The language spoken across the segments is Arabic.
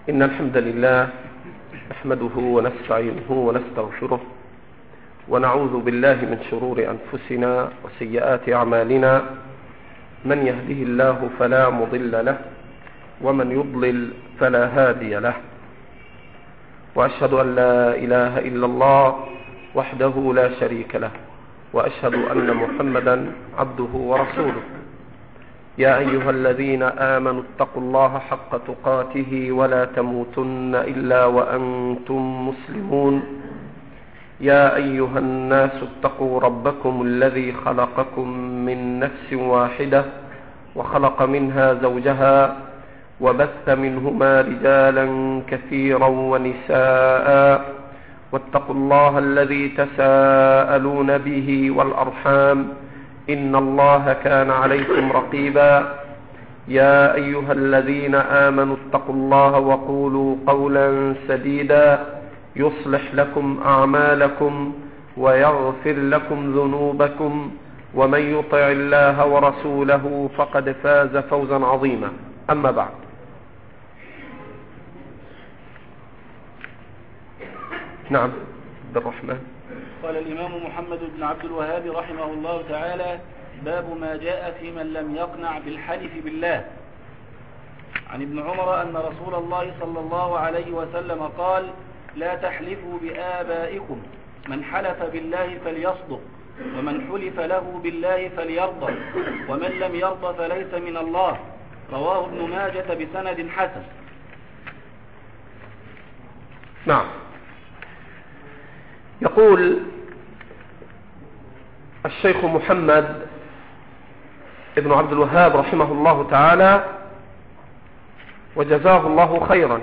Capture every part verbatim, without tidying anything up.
إن الحمد لله نحمده ونستعينه ونستغفره ونعوذ بالله من شرور أنفسنا وسيئات أعمالنا. من يهده الله فلا مضل له ومن يضلل فلا هادي له، وأشهد أن لا إله إلا الله وحده لا شريك له، وأشهد أن محمدا عبده ورسوله. يا أيها الذين آمنوا اتقوا الله حق تقاته ولا تموتن إلا وأنتم مسلمون. يا أيها الناس اتقوا ربكم الذي خلقكم من نفس واحدة وخلق منها زوجها وبث منهما رجالا كثيرا ونساء، واتقوا الله الذي تساءلون به والأرحام إن الله كان عليكم رقيبا. يا أيها الذين آمنوا اتقوا الله وقولوا قولا سديدا يصلح لكم أعمالكم ويغفر لكم ذنوبكم، ومن يطع الله ورسوله فقد فاز فوزا عظيما. أما بعد، نعم عبد الرحمن. قال الإمام محمد بن عبد الوهاب رحمه الله تعالى: باب ما جاء في من لم يقنع بالحلف بالله. عن ابن عمر أن رسول الله صلى الله عليه وسلم قال: لا تحلفوا بآبائكم، من حلف بالله فليصدق، ومن حلف له بالله فليرضى، ومن لم يرضى فليس من الله. رواه ابن ماجة بسند حسن. نعم. يقول الشيخ محمد ابن عبد الوهاب رحمه الله تعالى وجزاه الله خيرا: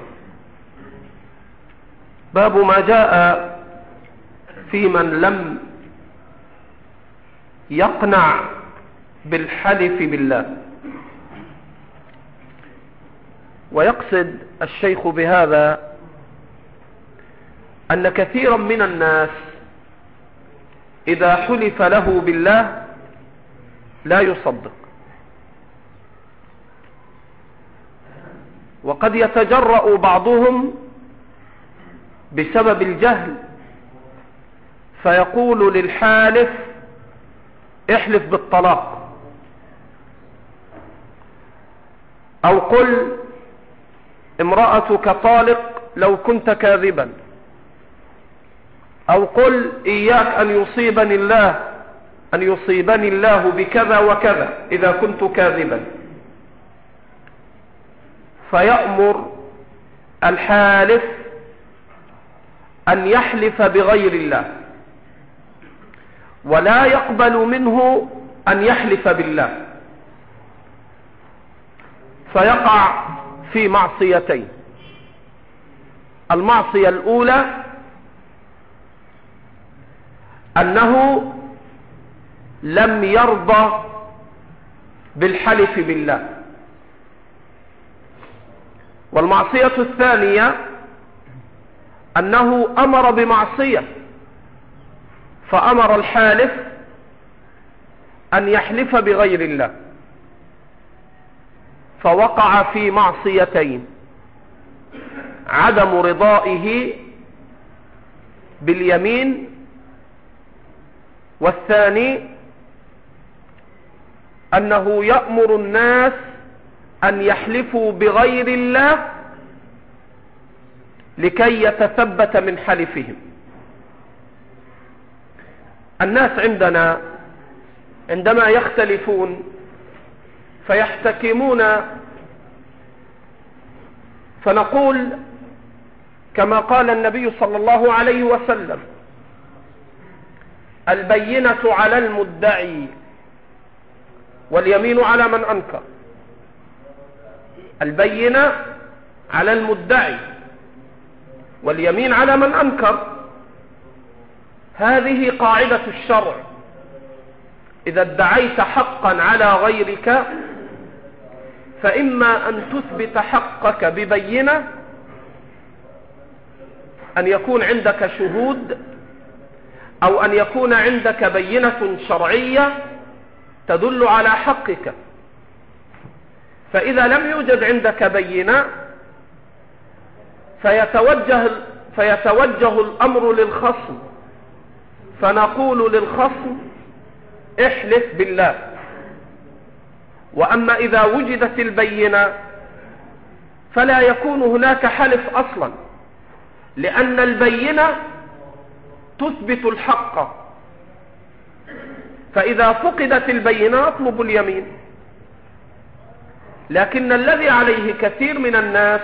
باب ما جاء في من لم يقنع بالحلف بالله. ويقصد الشيخ بهذا أن كثيرا من الناس إذا حلف له بالله لا يصدق، وقد يتجرأ بعضهم بسبب الجهل فيقول للحالف: احلف بالطلاق، أو قل امرأتك طالق لو كنت كاذبا، أو قل إياك أن يصيبني الله أن يصيبني الله بكذا وكذا إذا كنت كاذبا. فيأمر الحالف أن يحلف بغير الله، ولا يقبل منه أن يحلف بالله، فيقع في معصيتين. المعصية الأولى أنه لم يرضى بالحلف بالله، والمعصية الثانية أنه أمر بمعصية فأمر الحالف أن يحلف بغير الله، فوقع في معصيتين: عدم رضائه باليمين، والثاني أنه يأمر الناس أن يحلفوا بغير الله لكي يتثبت من حلفهم. الناس عندنا عندما يختلفون فيحتكمون، فنقول كما قال النبي صلى الله عليه وسلم: البينة على المدعي واليمين على من أنكر. البينة على المدعي واليمين على من أنكر. هذه قاعدة الشرع: إذا ادعيت حقا على غيرك فإما أن تثبت حقك ببينة، أن يكون عندك شهود، أو أن يكون عندك بينة شرعية تدل على حقك. فإذا لم يوجد عندك بينة فيتوجه, فيتوجه الأمر للخصم، فنقول للخصم احلف بالله. وأما إذا وجدت البينة فلا يكون هناك حلف أصلا، لأن البينة تثبت الحق، فإذا فقدت البينة اطلب اليمين. لكن الذي عليه كثير من الناس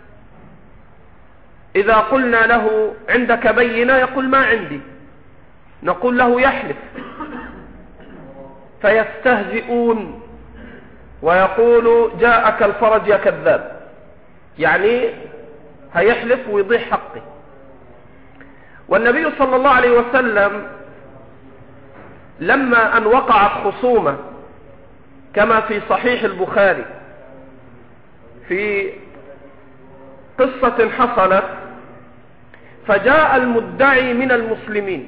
إذا قلنا له عندك بينة يقول ما عندي، نقول له يحلف، فيستهزئون ويقول جاءك الفرج يا كذاب، يعني هيحلف ويضيع حقه. والنبي صلى الله عليه وسلم لما أن وقعت خصومة كما في صحيح البخاري في قصة حصلت، فجاء المدعي من المسلمين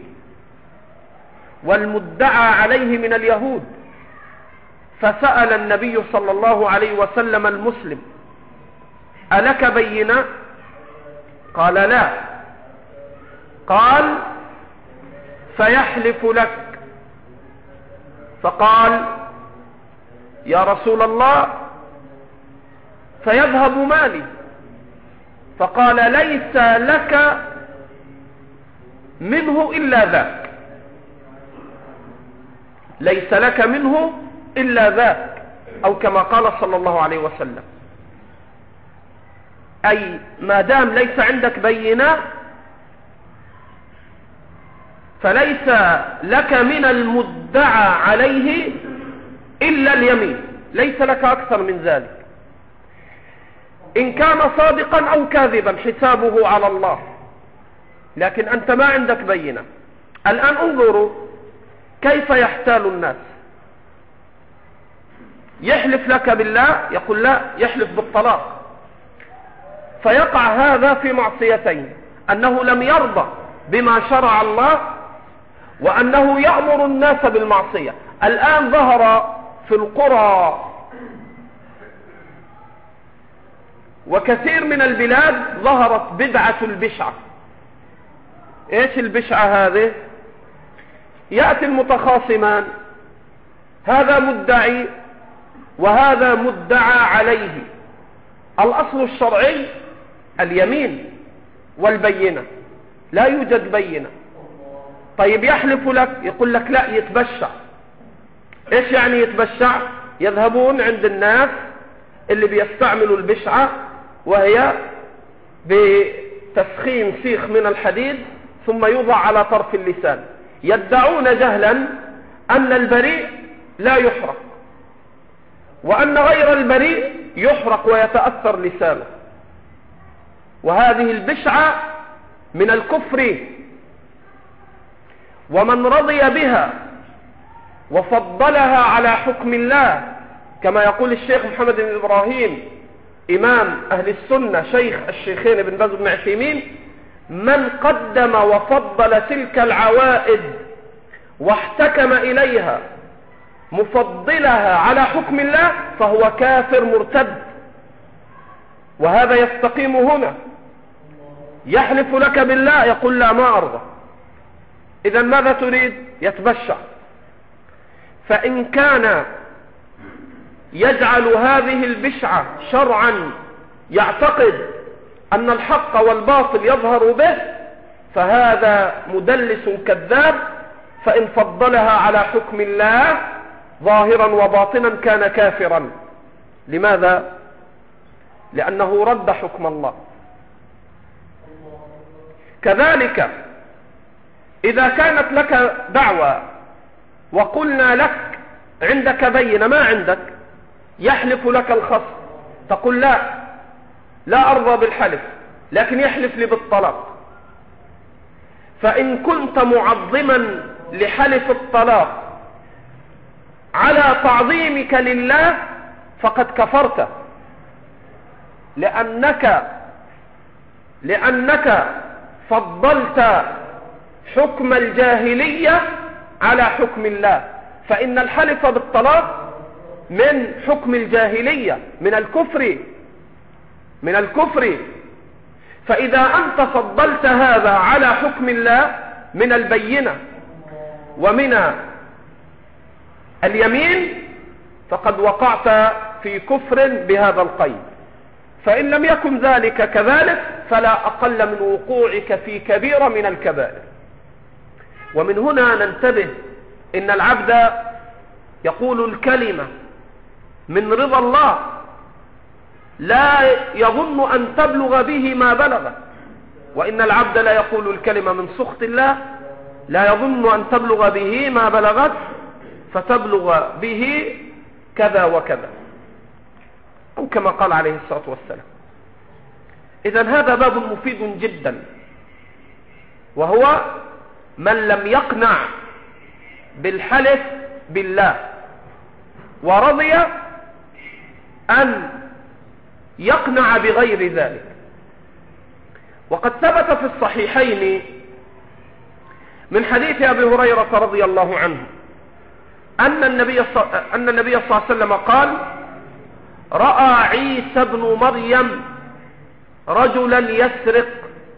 والمدعى عليه من اليهود، فسأل النبي صلى الله عليه وسلم المسلم ألك بينة؟ قال لا. قال فيحلف لك، فقال يا رسول الله فيذهب مالي، فقال ليس لك منه إلا ذاك، ليس لك منه إلا ذاك، أو كما قال صلى الله عليه وسلم، أي ما دام ليس عندك بينة فليس لك من المدعى عليه إلا اليمين، ليس لك أكثر من ذلك، إن كان صادقا أو كاذبا حسابه على الله، لكن أنت ما عندك بينة. الآن انظروا كيف يحتال الناس، يحلف لك بالله، يقول لا، يحلف بالطلاق، فيقع هذا في معصيتين، أنه لم يرضى بما شرع الله، وأنه يأمر الناس بالمعصية. الآن ظهر في القرى وكثير من البلاد ظهرت بدعة البشعة. ايش البشعة هذه؟ يأتي المتخاصمان، هذا مدعي وهذا مدعى عليه، الأصل الشرعي اليمين والبينة، لا يوجد بينة. طيب يحلف لك، يقول لك لا، يتبشع. ايش يعني يتبشع؟ يذهبون عند الناس اللي بيستعملوا البشعة، وهي بتسخين سيخ من الحديد ثم يوضع على طرف اللسان، يدعون جهلا أن البريء لا يحرق، وأن غير البريء يحرق ويتأثر لسانه. وهذه البشعة من الكفر، ومن رضي بها وفضلها على حكم الله، كما يقول الشيخ محمد بن إبراهيم إمام أهل السنة شيخ الشيخين ابن باز بن عثيمين، من قدم وفضل تلك العوائد واحتكم إليها مفضلها على حكم الله فهو كافر مرتد. وهذا يستقيم هنا، يحلف لك بالله، يقول لا ما أرضى، إذا ماذا تريد؟ يتبشع. فإن كان يجعل هذه البشعة شرعا، يعتقد أن الحق والباطل يظهر به، فهذا مدلس كذاب، فإن فضلها على حكم الله ظاهرا وباطنا كان كافرا. لماذا؟ لأنه رد حكم الله. كذلك إذا كانت لك دعوة وقلنا لك عندك بينة، ما عندك، يحلف لك الخصم، تقول لا لا أرضى بالحلف، لكن يحلف لي بالطلاق، فإن كنت معظما لحلف الطلاق على تعظيمك لله فقد كفرت، لأنك لأنك فضلت حكم الجاهلية على حكم الله، فإن الحلف بالطلاق من حكم الجاهلية، من الكفر من الكفر فإذا أنت فضلت هذا على حكم الله من البينة ومن اليمين فقد وقعت في كفر بهذا القيد. فإن لم يكن ذلك كذلك فلا أقل من وقوعك في كبيرة من الكبائر. ومن هنا ننتبه إن العبد يقول الكلمة من رضا الله لا يظن أن تبلغ به ما بلغ، وإن العبد لا يقول الكلمة من سخط الله لا يظن أن تبلغ به ما بلغت فتبلغ به كذا وكذا، أو كما قال عليه الصلاة والسلام. إذن هذا باب مفيد جدا، وهو من لم يقنع بالحلف بالله ورضي أن يقنع بغير ذلك. وقد ثبت في الصحيحين من حديث أبي هريرة رضي الله عنه أن النبي أن النبي صلى الله عليه وسلم قال: رأى عيسى بن مريم رجلا يسرق.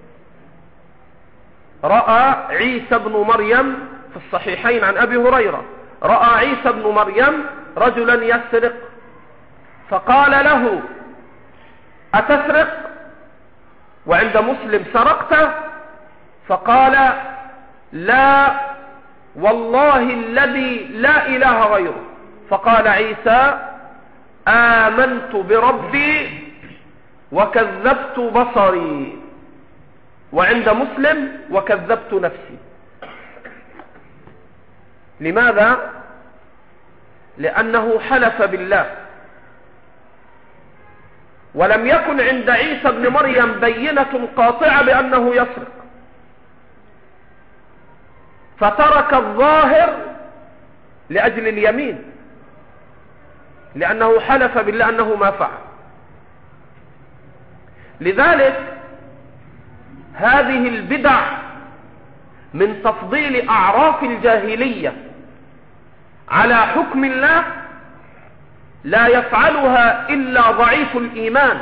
رأى عيسى بن مريم في الصحيحين عن أبي هريرة: رأى عيسى بن مريم رجلا يسرق، فقال له: أتسرق؟ وعند مسلم: سرقت؟ فقال: لا والله الذي لا إله غيره. فقال عيسى: آمنت بربي وكذبت بصري. وعند مسلم: وكذبت نفسي. لماذا؟ لأنه حلف بالله، ولم يكن عند عيسى بن مريم بينة قاطعة بأنه يسرق، فترك الظاهر لأجل اليمين، لأنه حلف بالله أنه ما فعل. لذلك هذه البدع من تفضيل أعراف الجاهلية على حكم الله لا يفعلها إلا ضعيف الإيمان.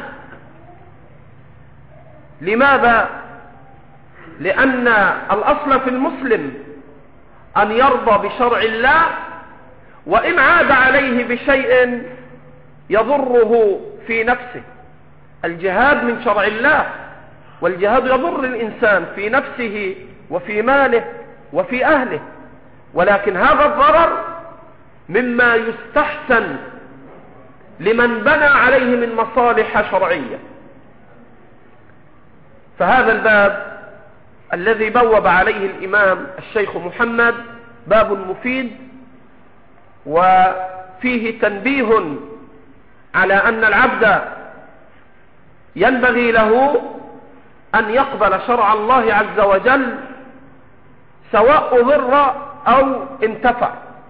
لماذا؟ لأن الأصل في المسلم أن يرضى بشرع الله، وإن عاد عليه بشيء يضره في نفسه. الجهاد من شرع الله، والجهاد يضر الإنسان في نفسه وفي ماله وفي أهله، ولكن هذا الضرر مما يستحسن لمن بنى عليه من مصالح شرعية. فهذا الباب الذي بوب عليه الإمام الشيخ محمد باب مفيد، وفيه تنبيه على أن العبد ينبغي له أن يقبل شرع الله عز وجل سواء ضر أو انتفع.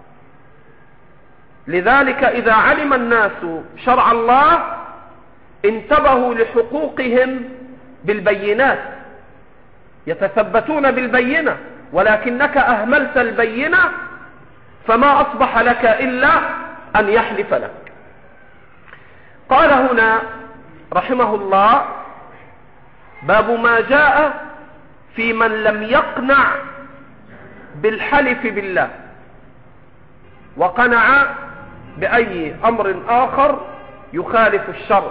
لذلك إذا علم الناس شرع الله انتبهوا لحقوقهم بالبينات، يتثبتون بالبينة، ولكنك أهملت البينة فما أصبح لك إلا أن يحلف لك. قال هنا رحمه الله: باب ما جاء في من لم يقنع بالحلف بالله وقنع بأي أمر آخر يخالف الشرع.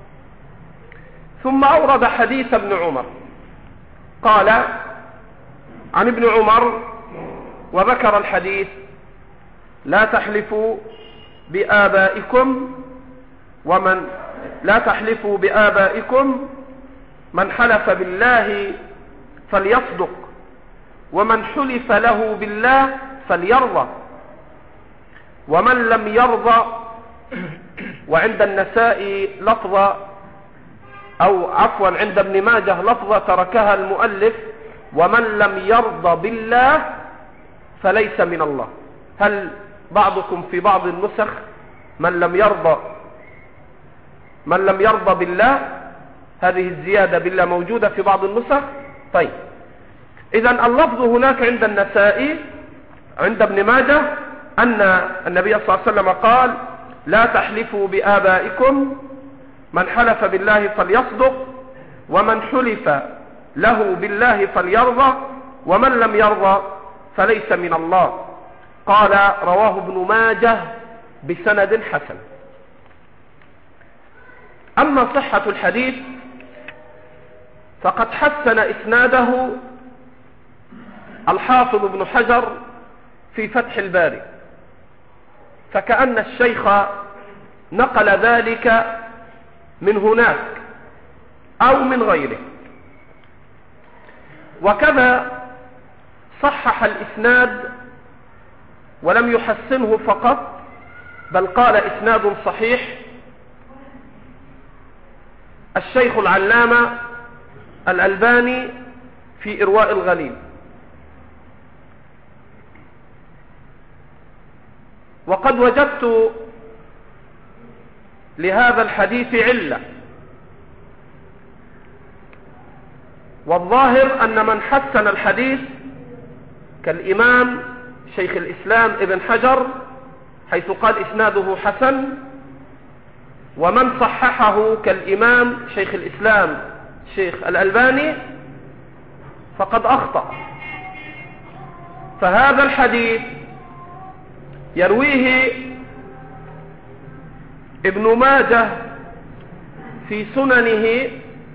ثم أورد حديث ابن عمر، قال عن ابن عمر وذكر الحديث: لا تحلفوا بآبائكم ومن لا تحلفوا بآبائكم من حلف بالله فليصدق، ومن حلف له بالله فليرضى، ومن لم يرضى. وعند النسائي لفظة، أو عفوا عند ابن ماجه لفظة تركها المؤلف: ومن لم يرضى بالله فليس من الله. هل بعضكم في بعض النسخ من لم يرضى من لم يرضى بالله؟ هذه الزيادة بالله موجودة في بعض النسخ. طيب، إذن اللفظ هناك عند النسائي عند ابن ماجه أن النبي صلى الله عليه وسلم قال: لا تحلفوا بآبائكم من حلف بالله فليصدق، ومن حلف له بالله فليرضى ومن لم يرضى فليس من الله. قال رواه ابن ماجه بسند حسن. أما صحة الحديث فقد حسن إسناده الحافظ ابن حجر في فتح الباري، فكأن الشيخ نقل ذلك من هناك أو من غيره. وكذا صحح الإسناد ولم يحسنه فقط، بل قال إسناد صحيح الشيخ العلامة الألباني في إرواء الغليل. وقد وجدت لهذا الحديث علة، والظاهر أن من حسن الحديث كالإمام شيخ الإسلام ابن حجر حيث قال إسناده حسن، ومن صححه كالإمام شيخ الإسلام شيخ الألباني فقد أخطأ. فهذا الحديث يرويه ابن ماجه في سننه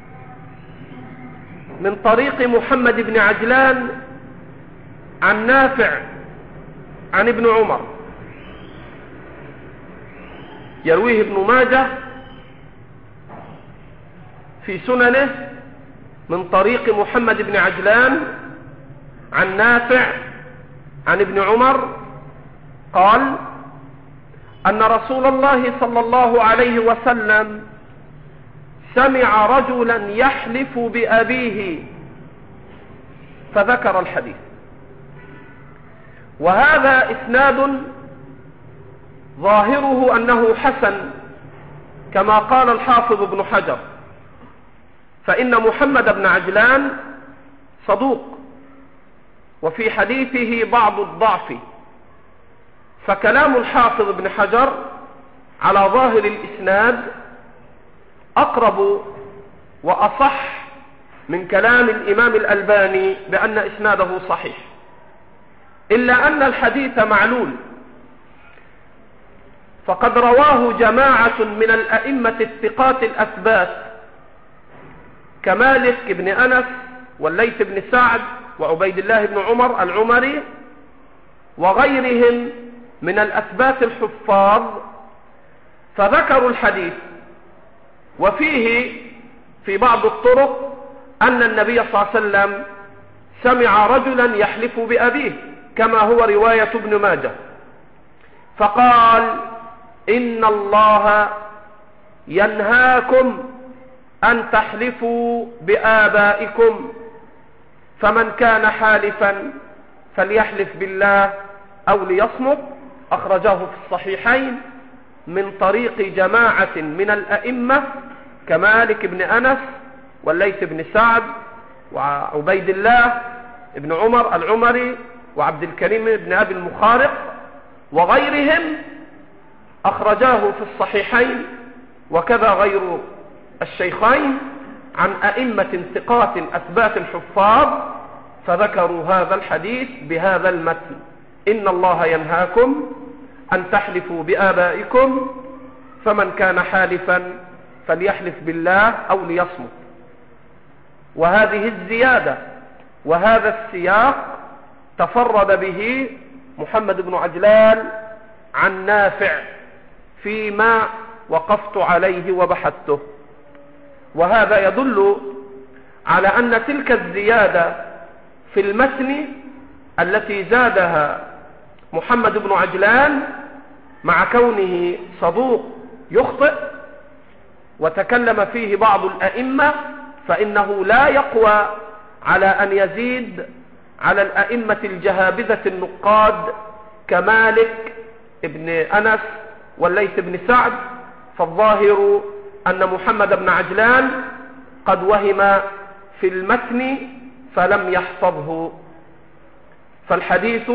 من طريق محمد بن عجلان عن نافع عن ابن عمر. يرويه ابن ماجه في سننه من طريق محمد بن عجلان عن نافع عن ابن عمر قال أن رسول الله صلى الله عليه وسلم سمع رجلا يحلف بأبيه فذكر الحديث. وهذا إسناد ظاهره أنه حسن كما قال الحافظ ابن حجر، فإن محمد بن عجلان صدوق وفي حديثه بعض الضعف، فكلام الحافظ ابن حجر على ظاهر الإسناد أقرب وأصح من كلام الإمام الألباني بأن إسناده صحيح، إلا أن الحديث معلول، فقد رواه جماعة من الأئمة الثقات الأثبات كمالك بن أنس والليث بن سعد وعبيد الله بن عمر العمري وغيرهم من الأثبات الحفاظ، فذكروا الحديث وفيه في بعض الطرق أن النبي صلى الله عليه وسلم سمع رجلا يحلف بأبيه كما هو رواية ابن ماجه، فقال إن الله ينهاكم أن تحلفوا بآبائكم، فمن كان حالفا فليحلف بالله أو ليصمت. أخرجاه في الصحيحين من طريق جماعة من الأئمة كمالك بن أنس والليث بن سعد وعبيد الله بن عمر العمري وعبد الكريم بن أبي المخارق وغيرهم، أخرجاه في الصحيحين وكذا غير الشيخين عن أئمة ثقات أثبات حفاظ، فذكروا هذا الحديث بهذا المتن: إن الله ينهاكم أن تحلفوا بآبائكم، فمن كان حالفا فليحلف بالله أو ليصمت. وهذه الزيادة وهذا السياق تفرد به محمد بن عجلان عن نافع فيما وقفت عليه وبحثته، وهذا يدل على أن تلك الزيادة في المتن التي زادها محمد بن عجلان مع كونه صدوق يخطئ وتكلم فيه بعض الأئمة، فإنه لا يقوى على أن يزيد على الأئمة الجهابذة النقاد كمالك ابن أنس والليث بن سعد. فالظاهر أن محمد بن عجلان قد وهم في المتن فلم يحفظه، فالحديث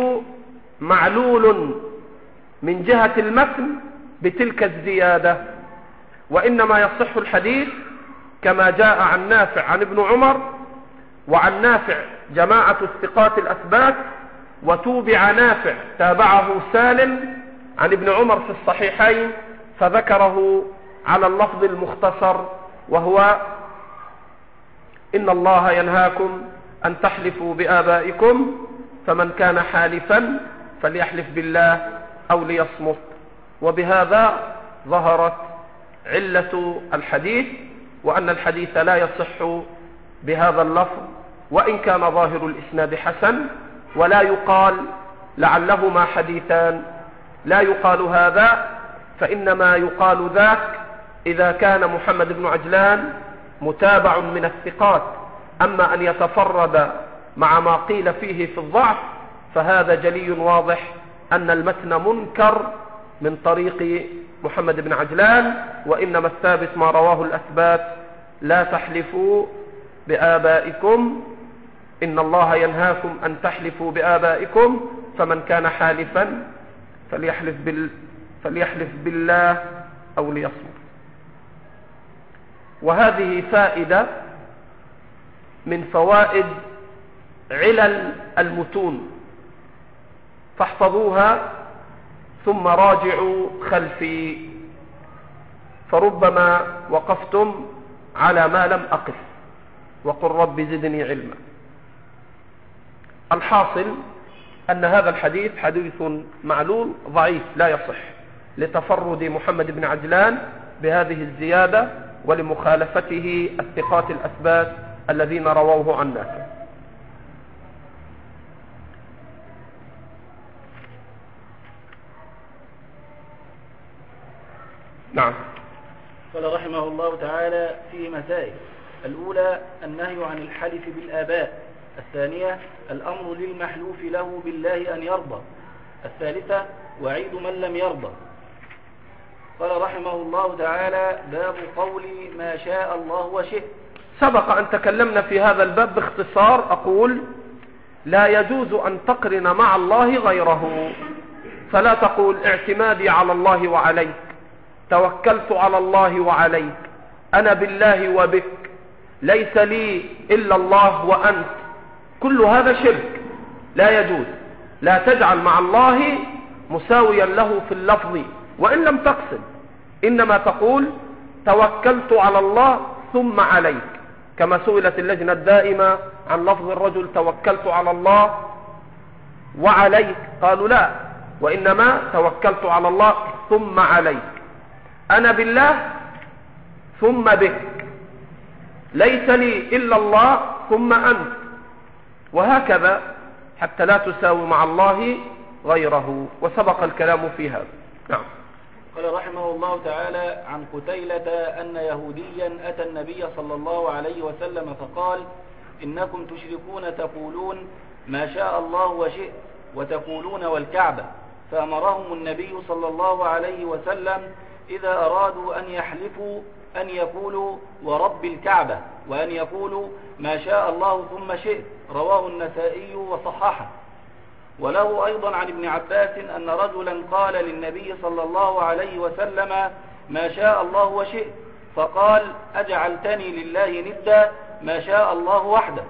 معلول من جهة المتن بتلك الزيادة، وإنما يصح الحديث كما جاء عن نافع عن ابن عمر، وعن نافع جماعة الثقات الأثبات، وتوبع نافع تابعه سالم عن ابن عمر في الصحيحين فذكره على اللفظ المختصر، وهو إن الله ينهاكم أن تحلفوا بآبائكم فمن كان حالفا فليحلف بالله أو ليصمت. وبهذا ظهرت علة الحديث، وأن الحديث لا يصح بهذا اللفظ، وإن كان ظاهر الإسناد حسن، ولا يقال لعلهما حديثان، لا يقال هذا، فإنما يقال ذاك إذا كان محمد بن عجلان متابع من الثقات. أما أن يتفرد مع ما قيل فيه في الضعف فهذا جلي واضح أن المتن منكر من طريق محمد بن عجلان، وإنما الثابت ما رواه الأثبات: لا تحلفوا بآبائكم، إن الله ينهاكم أن تحلفوا بآبائكم فمن كان حالفا فليحلف, بال... فليحلف بالله أو ليصمت. وهذه فائدة من فوائد علل المتون، فاحفظوها ثم راجعوا خلفي، فربما وقفتم على ما لم أقف، وقل رب زدني علما. الحاصل أن هذا الحديث حديث معلول ضعيف لا يصح، لتفرد محمد بن عجلان بهذه الزيادة ولمخالفته الثقات الأثبات الذين رووه عن نافع. نعم. قال رحمه الله تعالى فيه مسائل: الأولى النهي عن الحلف بالآباء، الثانية الأمر للمحلوف له بالله أن يرضى، الثالثة وعيد من لم يرضى. قال رحمه الله تعالى: باب قول ما شاء الله وشئت. سبق أن تكلمنا في هذا الباب باختصار. أقول: لا يجوز أن تقرن مع الله غيره، فلا تقول اعتمادي على الله وعليك، توكلت على الله وعليك، أنا بالله وبك، ليس لي إلا الله وأنت. كل هذا شرك لا يجوز. لا تجعل مع الله مساويا له في اللفظ وإن لم تقصد، إنما تقول توكلت على الله ثم عليك، كما سئلت اللجنة الدائمة عن لفظ الرجل توكلت على الله وعليك، قالوا لا، وإنما توكلت على الله ثم عليك، أنا بالله ثم بك، ليس لي إلا الله ثم أنت، وهكذا حتى لا تساوي مع الله غيره، وسبق الكلام في هذا. نعم. قال رحمه الله تعالى عن قتيلة أن يهوديا أتى النبي صلى الله عليه وسلم فقال: إنكم تشركون تقولون ما شاء الله وشئت، وتقولون والكعبة. فأمرهم النبي صلى الله عليه وسلم إذا أرادوا أن يحلفوا أن يقولوا ورب الكعبة، وأن يقولوا ما شاء الله ثم شئت. رواه النسائي وصححه. وله أيضا عن ابن عباس أن رجلا قال للنبي صلى الله عليه وسلم ما شاء الله وشئت، فقال: أجعلتني لله ندا، ما شاء الله وحده.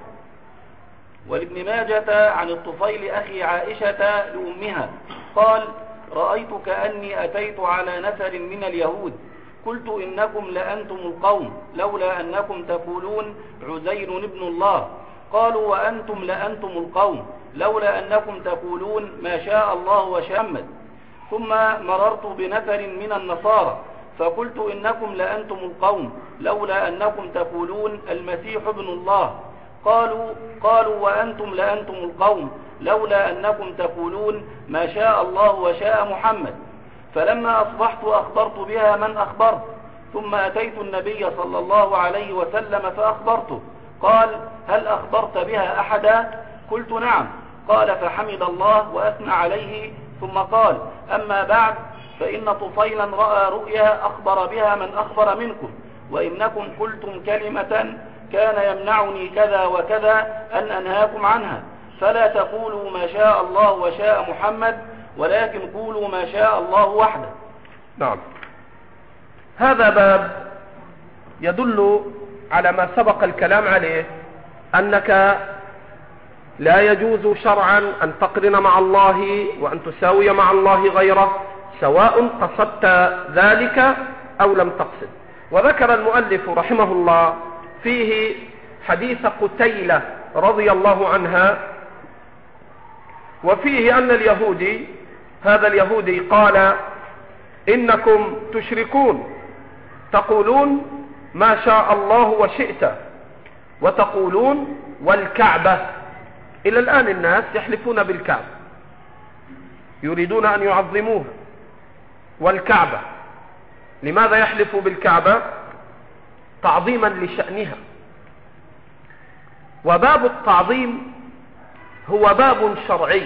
ولابن ماجة عن الطفيل أخي عائشة لأمها قال: رأيت كأني أتيت على نفر من اليهود، قلت إنكم لأنتم القوم، لولا أنكم تقولون عزير ابن الله. قالوا: وأنتم لأنتم القوم، لولا أنكم تقولون ما شاء الله وشمت. ثم مررت بنفر من النصارى فقلت إنكم لأنتم القوم، لولا أنكم تقولون المسيح ابن الله. قالوا قالوا وأنتم لأنتم القوم، لولا أنكم تقولون ما شاء الله وشاء محمد. فلما أصبحت أخبرت بها من أخبرت، ثم أتيت النبي صلى الله عليه وسلم فأخبرته. قال: هل أخبرت بها أحدا؟ قلت: نعم. قال: فحمد الله وأثنى عليه، ثم قال: أما بعد، فإن طفيلا رأى رؤيا أخبر بها من أخبر منكم، وإنكم قلتم كلمة كان يمنعني كذا وكذا أن أنهاكم عنها، فلا تقولوا ما شاء الله وشاء محمد، ولكن قولوا ما شاء الله وحده. نعم. هذا باب يدل على ما سبق الكلام عليه أنك لا يجوز شرعا أن تقرن مع الله وأن تساوي مع الله غيره، سواء قصدت ذلك أو لم تقصد. وذكر المؤلف رحمه الله فيه حديث قتيلة رضي الله عنها، وفيه أن اليهودي هذا اليهودي قال: إنكم تشركون، تقولون ما شاء الله وشئت، وتقولون والكعبة. إلى الآن الناس يحلفون بالكعبة، يريدون أن يعظموها. والكعبة لماذا يحلف بالكعبة؟ تعظيما لشأنها. وباب التعظيم هو باب شرعي،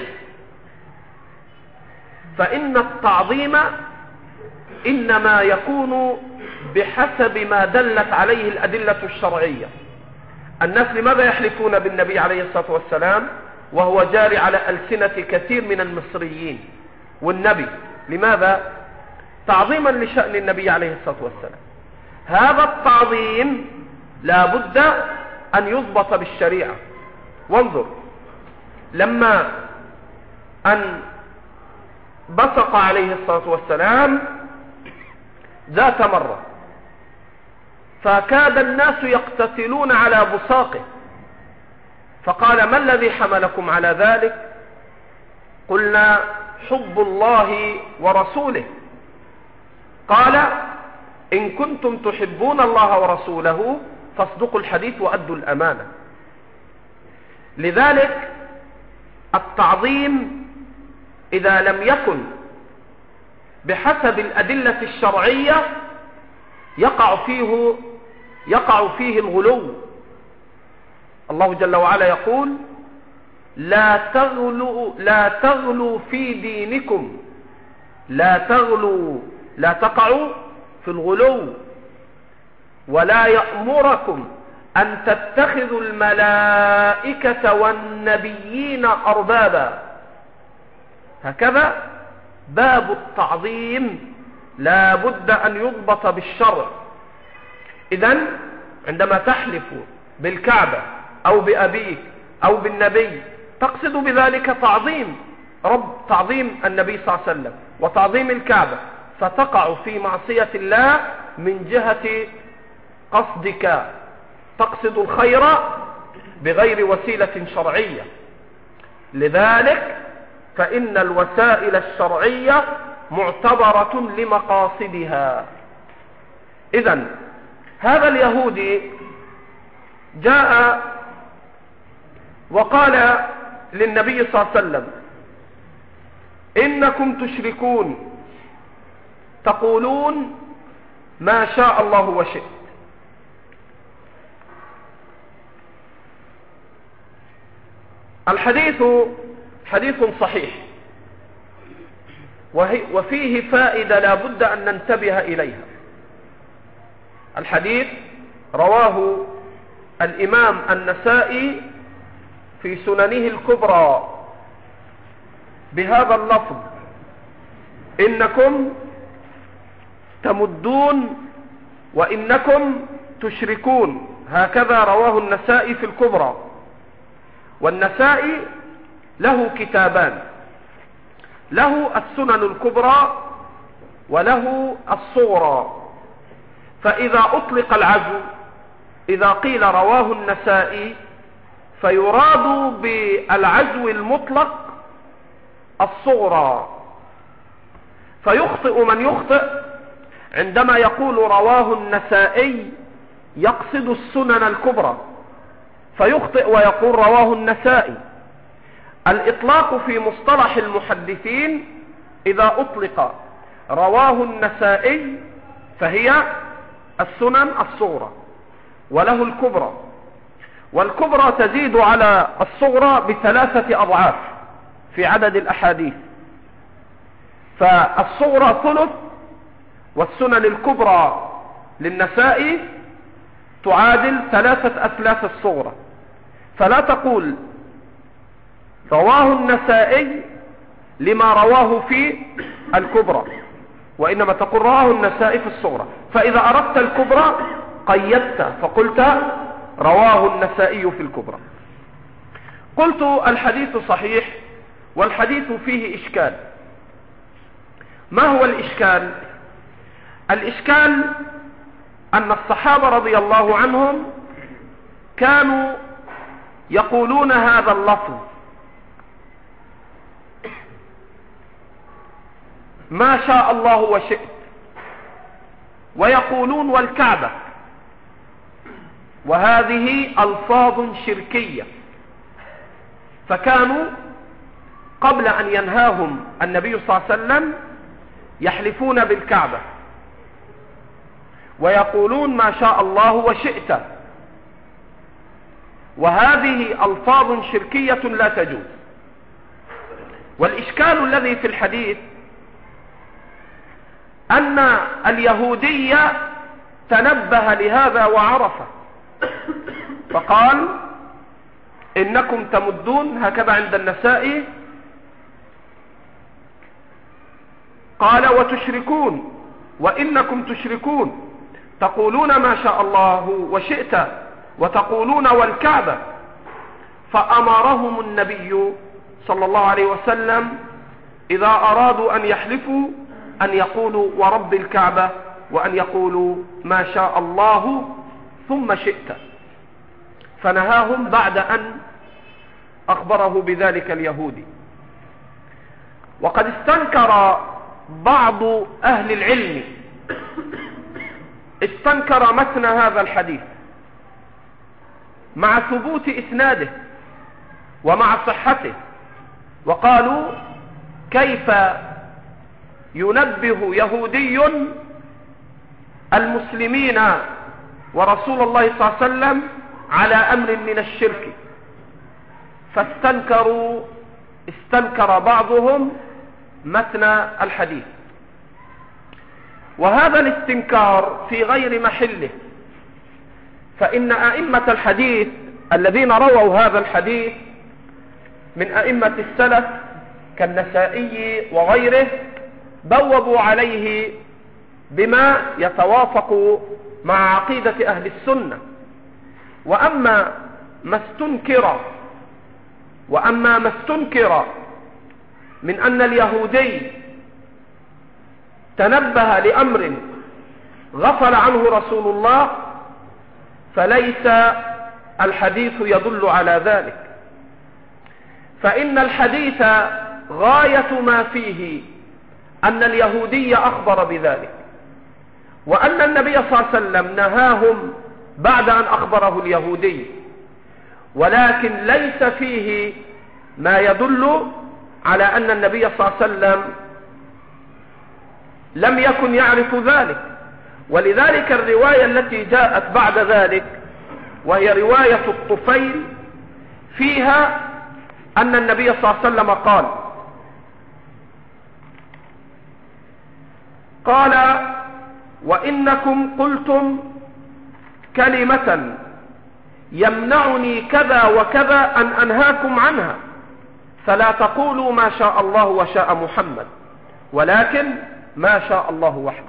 فإن التعظيم إنما يكون بحسب ما دلت عليه الأدلة الشرعية. الناس لماذا يحلفون بالنبي عليه الصلاة والسلام وهو جاري على ألسنة كثير من المصريين؟ والنبي لماذا؟ تعظيما لشأن النبي عليه الصلاة والسلام. هذا التعظيم لا بد أن يضبط بالشريعة. وانظر، لما أن بصق عليه الصلاة والسلام ذات مرة، فكاد الناس يقتتلون على بصاقه، فقال: ما الذي حملكم على ذلك؟ قلنا: حب الله ورسوله. قال: إن كنتم تحبون الله ورسوله فاصدقوا الحديث وأدوا الأمانة. لذلك التعظيم إذا لم يكن بحسب الأدلة الشرعية يقع فيه يقع فيه الغلو. الله جل وعلا يقول: لا تغلوا لا تغلوا في دينكم، لا تغلوا لا تقعوا في الغلو، ولا يأمركم أن تتخذوا الملائكة والنبيين أربابا. هكذا باب التعظيم لا بد أن يضبط بالشرع. إذن عندما تحلف بالكعبة أو بأبيك أو بالنبي تقصد بذلك تعظيم رب تعظيم النبي صلى الله عليه وسلم وتعظيم الكعبة، فتقع في معصية الله من جهة قصدك، تقصد الخير بغير وسيلة شرعية. لذلك فإن الوسائل الشرعية معتبرة لمقاصدها. إذن هذا اليهودي جاء وقال للنبي صلى الله عليه وسلم: إنكم تشركون، تقولون ما شاء الله وشئت. الحديث حديث صحيح، وفيه فائدة لا بد أن ننتبه إليها. الحديث رواه الإمام النسائي في سننه الكبرى بهذا اللفظ: إنكم تمدون وإنكم تشركون. هكذا رواه النسائي في الكبرى. والنسائي له كتابان، له السنن الكبرى وله الصغرى. فإذا أطلق العزو، إذا قيل رواه النسائي، فيراد بالعزو المطلق الصغرى. فيخطئ من يخطئ عندما يقول رواه النسائي يقصد السنن الكبرى، فيخطئ ويقول رواه النسائي. الإطلاق في مصطلح المحدثين إذا أطلق رواه النسائي فهي السنن الصغرى، وله الكبرى، والكبرى تزيد على الصغرى بثلاثة أضعاف في عدد الأحاديث. فالصغرى ثلث، والسنن الكبرى للنسائي تعادل ثلاثة أثلاث الصغرى. فلا تقول رواه النسائي لما رواه في الكبرى، وإنما تقول رواه النسائي في الصغرى. فإذا أردت الكبرى قيدت فقلت رواه النسائي في الكبرى. قلت الحديث صحيح والحديث فيه إشكال. ما هو الإشكال؟ الإشكال أن الصحابة رضي الله عنهم كانوا يقولون هذا اللفظ ما شاء الله وشئت، ويقولون والكعبة، وهذه ألفاظ شركية. فكانوا قبل أن ينهاهم النبي صلى الله عليه وسلم يحلفون بالكعبة ويقولون ما شاء الله وشئت، وهذه ألفاظ شركية لا تجوز. والإشكال الذي في الحديث أن اليهودي تنبه لهذا وعرفه، فقال إنكم تمدون، هكذا عند النسائي، قال وتشركون، وإنكم تشركون، تقولون ما شاء الله وشئت وتقولون والكعبة. فأمرهم النبي صلى الله عليه وسلم إذا أرادوا أن يحلفوا أن يقولوا ورب الكعبة، وأن يقولوا ما شاء الله ثم شئت. فنهاهم بعد أن أخبره بذلك اليهودي. وقد استنكر بعض أهل العلم استنكر متن هذا الحديث مع ثبوت إسناده ومع صحته، وقالوا كيف ينبه يهودي المسلمين ورسول الله صلى الله عليه وسلم على أمر من الشرك. فاستنكروا استنكر بعضهم متن الحديث، وهذا الاستنكار في غير محله. فإن أئمة الحديث الذين رووا هذا الحديث من أئمة السلف كالنسائي وغيره بوبوا عليه بما يتوافق مع عقيدة أهل السنة. وأما ما استنكر وأما ما استنكر من أن اليهودي تنبه لأمر غفل عنه رسول الله، فليس الحديث يدل على ذلك. فإن الحديث غاية ما فيه أن اليهودي أخبر بذلك، وأن النبي صلى الله عليه وسلم نهاهم بعد أن أخبره اليهودي، ولكن ليس فيه ما يدل على أن النبي صلى الله عليه وسلم لم يكن يعرف ذلك. ولذلك الرواية التي جاءت بعد ذلك وهي رواية الطفيل فيها أن النبي صلى الله عليه وسلم قال قال وإنكم قلتم كلمة يمنعني كذا وكذا أن أنهاكم عنها، فلا تقولوا ما شاء الله وشاء محمد، ولكن ما شاء الله وحده.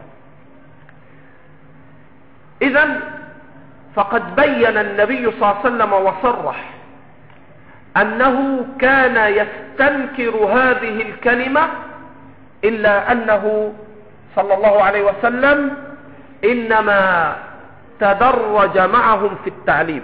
إذن فقد بين النبي صلى الله عليه وسلم وصرح أنه كان يستنكر هذه الكلمة، إلا أنه صلى الله عليه وسلم إنما تدرج معهم في التعليم.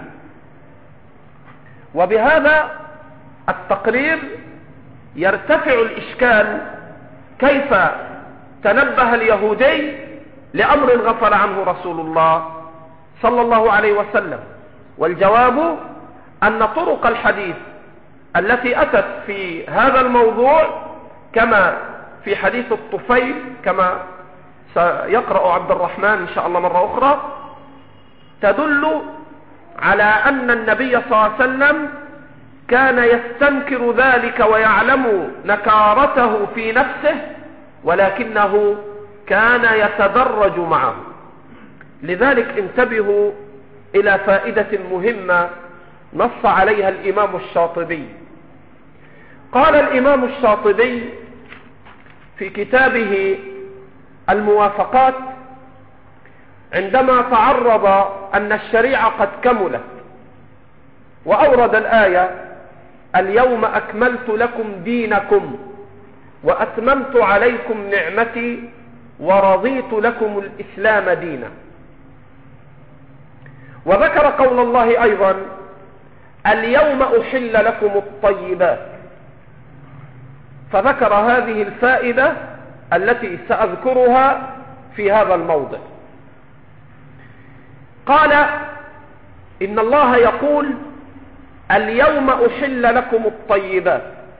وبهذا التقرير يرتفع الإشكال كيف تنبه اليهودي لأمر غفل عنه رسول الله صلى الله عليه وسلم. والجواب أن طرق الحديث التي أتت في هذا الموضوع كما في حديث الطفيل، كما سيقرأ عبد الرحمن إن شاء الله مرة أخرى، تدل على أن النبي صلى الله عليه وسلم كان يستنكر ذلك ويعلم نكارته في نفسه، ولكنه كان يتدرج معه. لذلك انتبهوا إلى فائدة مهمة نص عليها الإمام الشاطبي. قال الإمام الشاطبي في كتابه الموافقات عندما تعرض أن الشريعة قد كملت وأورد الآية اليوم أكملت لكم دينكم وأتممت عليكم نعمتي ورضيت لكم الإسلام دينا. وذكر قول الله أيضا اليوم أحل لكم الطيبات، فذكر هذه الفائدة التي سأذكرها في هذا الموضع. قال إن الله يقول اليوم أحل لكم الطيبات.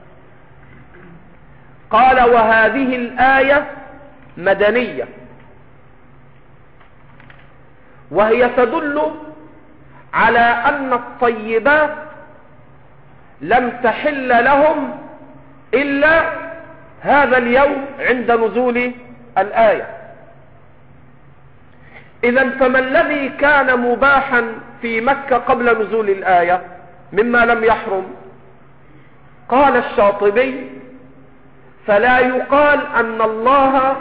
قال وهذه الآية مدنية، وهي تدل على أن الطيبات لم تحل لهم إلا هذا اليوم عند نزول الآية. إذن فما الذي كان مباحا في مكة قبل نزول الآية مما لم يحرم؟ قال الشاطبي فلا يقال أن الله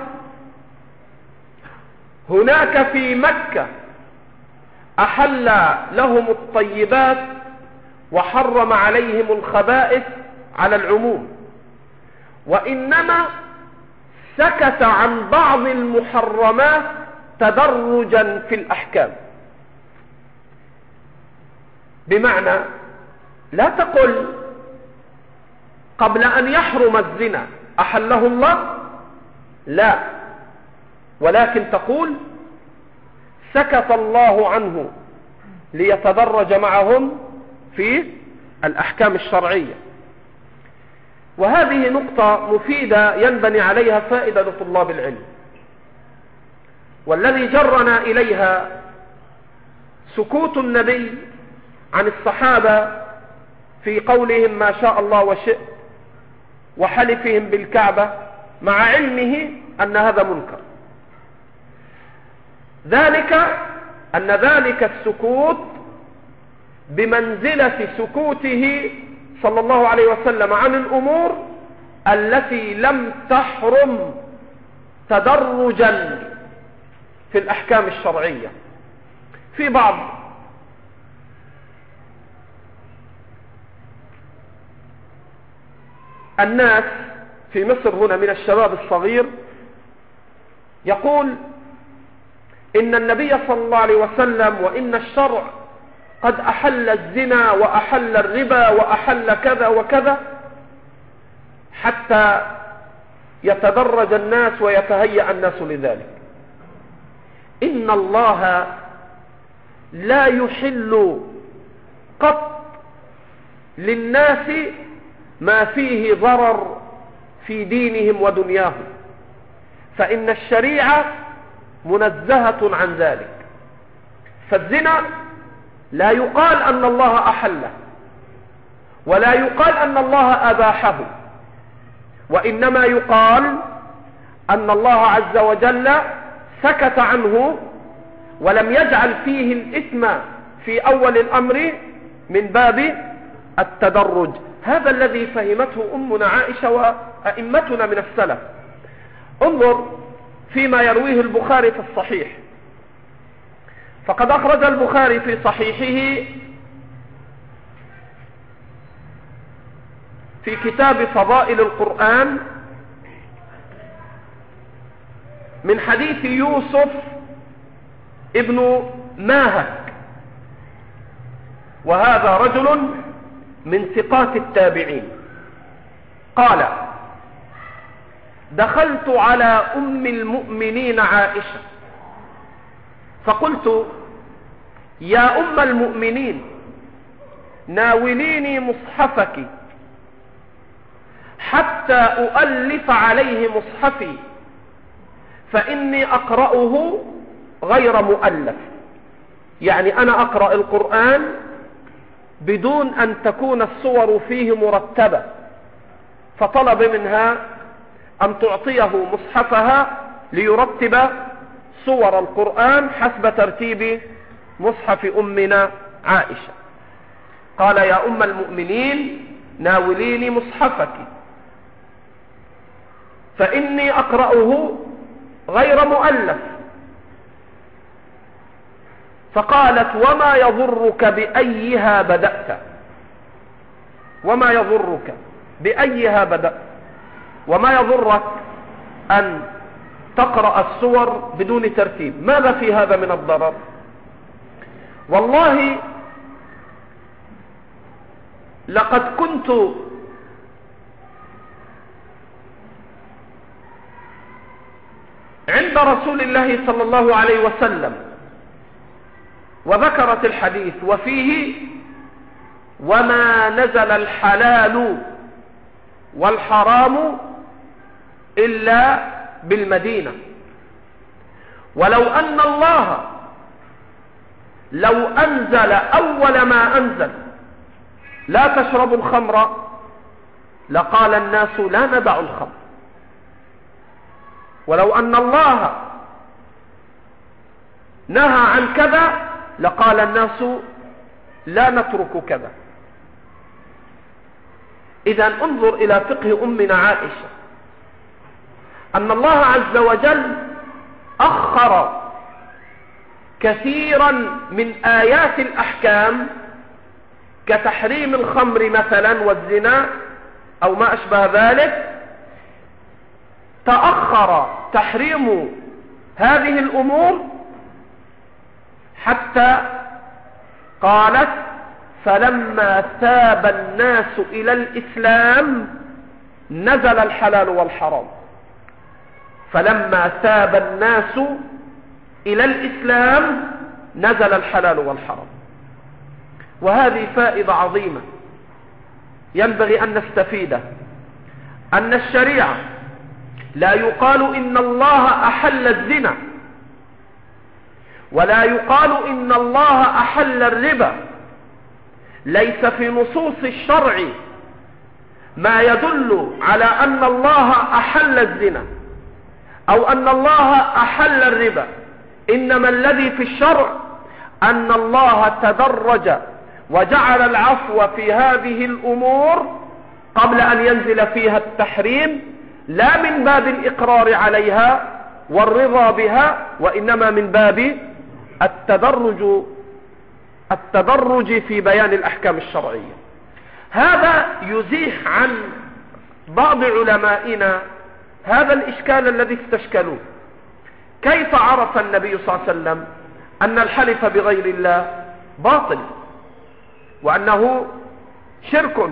هناك في مكة أحل لهم الطيبات وحرم عليهم الخبائث على العموم، وإنما سكت عن بعض المحرمات تدرجا في الأحكام. بمعنى لا تقل قبل أن يحرم الزنا أحله الله، لا، ولكن تقول سكت الله عنه ليتدرج معهم في الأحكام الشرعية. وهذه نقطة مفيدة ينبني عليها فائدة لطلاب العلم، والذي جرنا إليها سكوت النبي عن الصحابة في قولهم ما شاء الله وشئت وحلفهم بالكعبة مع علمه أن هذا منكر. ذلك أن ذلك السكوت بمنزلة سكوته صلى الله عليه وسلم عن الأمور التي لم تحرم تدرجا في الأحكام الشرعية. في بعض الناس في مصر هنا من الشباب الصغير يقول إن النبي صلى الله عليه وسلم وإن الشرع قد أحل الزنا وأحل الربا وأحل كذا وكذا، حتى يتدرج الناس ويتهيأ الناس لذلك. إن الله لا يحل قط للناس ما فيه ضرر في دينهم ودنياهم، فإن الشريعة منزهة عن ذلك. فالزنا لا يقال أن الله أحله ولا يقال أن الله أباحه، وإنما يقال أن الله عز وجل سكت عنه ولم يجعل فيه الإثم في أول الأمر من باب التدرج. هذا الذي فهمته أمنا عائشة وأئمتنا من السلف. انظر فيما يرويه البخاري في الصحيح، فقد أخرج البخاري في صحيحه في كتاب فضائل القرآن من حديث يوسف ابن ماهك، وهذا رجل من ثقات التابعين. قال دخلت على أم المؤمنين عائشة فقلت يا أم المؤمنين ناوليني مصحفك حتى أؤلف عليه مصحفي فإني أقرأه غير مؤلف، يعني أنا أقرأ القرآن بدون أن تكون الصور فيه مرتبة، فطلب منها أن تعطيه مصحفها ليرتب صور القرآن حسب ترتيب مصحف أمنا عائشة. قال يا أم المؤمنين ناوليني مصحفك فإني أقرأه غير مؤلف. فقالت وما يضرك بأيها بدأت وما يضرك بأيها بدأت وما يضرك أن تقرأ السور بدون ترتيب، ماذا في هذا من الضرر؟ والله لقد كنت عند رسول الله صلى الله عليه وسلم وذكرت الحديث وفيه وما نزل الحلال والحرام إلا بالمدينة، ولو أن الله لو أنزل أول ما أنزل لا تشربوا الخمر لقال الناس لا ندع الخمر، ولو أن الله نهى عن كذا لقال الناس لا نترك كذا. إذا انظر إلى فقه أمنا عائشة، أن الله عز وجل أخر كثيرا من آيات الأحكام كتحريم الخمر مثلا والزنا أو ما أشبه ذلك، تأخر تحريم هذه الأمور حتى قالت فلما ثاب الناس إلى الإسلام نزل الحلال والحرام. فلما ثاب الناس إلى الإسلام نزل الحلال والحرام. وهذه فائدة عظيمة ينبغي أن نستفيدها، أن الشريعة لا يقال إن الله أحل الزنا ولا يقال إن الله أحل الربا، ليس في نصوص الشرع ما يدل على أن الله أحل الزنا أو أن الله أحل الربا، إنما الذي في الشرع أن الله تدرج وجعل العفو في هذه الأمور قبل أن ينزل فيها التحريم، لا من باب الإقرار عليها والرضا بها، وإنما من باب التدرج التدرج في بيان الأحكام الشرعية. هذا يزيح عن بعض علمائنا هذا الإشكال الذي استشكلوه. كيف عرف النبي صلى الله عليه وسلم أن الحلف بغير الله باطل وأنه شرك،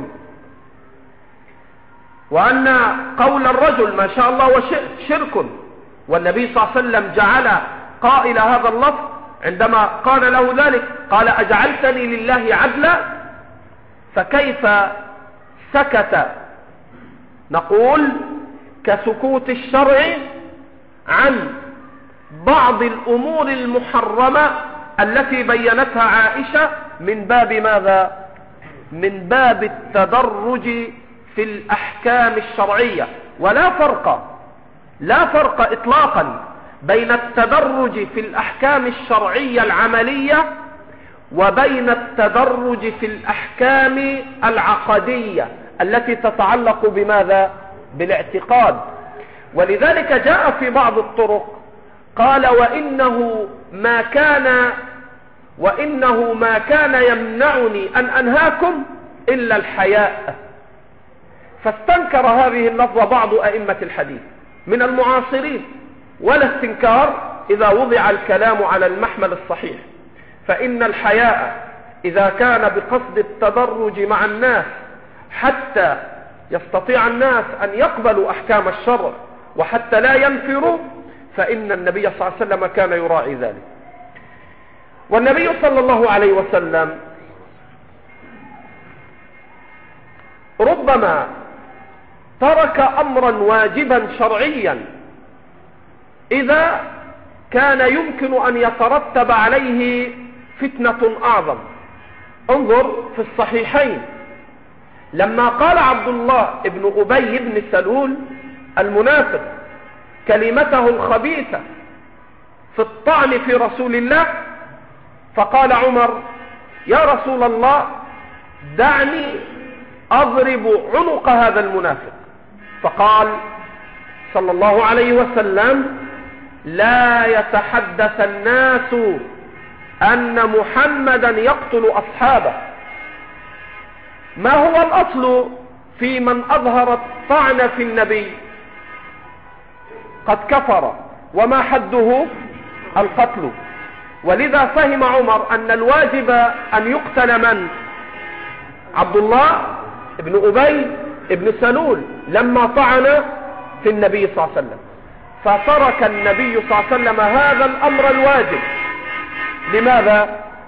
وأن قول الرجل ما شاء الله وشئت شرك، والنبي صلى الله عليه وسلم جعل قائل هذا اللفظ عندما قال له ذلك قال أجعلتني لله عدلا؟ فكيف سكت؟ نقول كسكوت الشرع عن بعض الأمور المحرمة التي بينتها عائشة من باب ماذا؟ من باب التدرج في الأحكام الشرعية. ولا فرق لا فرق إطلاقا بين التدرج في الأحكام الشرعية العملية وبين التدرج في الأحكام العقدية التي تتعلق بماذا؟ بالاعتقاد. ولذلك جاء في بعض الطرق قال وإنه ما كان وإنه ما كان يمنعني أن أنهاكم إلا الحياء. فاستنكر هذه اللفظة بعض أئمة الحديث من المعاصرين، ولا استنكار إذا وضع الكلام على المحمل الصحيح، فإن الحياء إذا كان بقصد التدرج مع الناس حتى يستطيع الناس أن يقبلوا أحكام الشرع وحتى لا ينفروا، فإن النبي صلى الله عليه وسلم كان يراعي ذلك. والنبي صلى الله عليه وسلم ربما ترك أمرا واجبا شرعيا إذا كان يمكن أن يترتب عليه فتنة أعظم. انظر في الصحيحين لما قال عبد الله بن أبي بن سلول المنافق كلمته الخبيثة في الطعن في رسول الله، فقال عمر يا رسول الله دعني أضرب عنق هذا المنافق، فقال صلى الله عليه وسلم لا يتحدث الناس أن محمدا يقتل أصحابه. ما هو الأصل في من أظهر الطعن في النبي؟ قد كفر، وما حده؟ القتل. ولذا فهم عمر أن الواجب أن يقتل من؟ عبد الله ابن أبي ابن سلول لما طعن في النبي صلى الله عليه وسلم، فترك النبي صلى الله عليه وسلم هذا الأمر الواجب. لماذا؟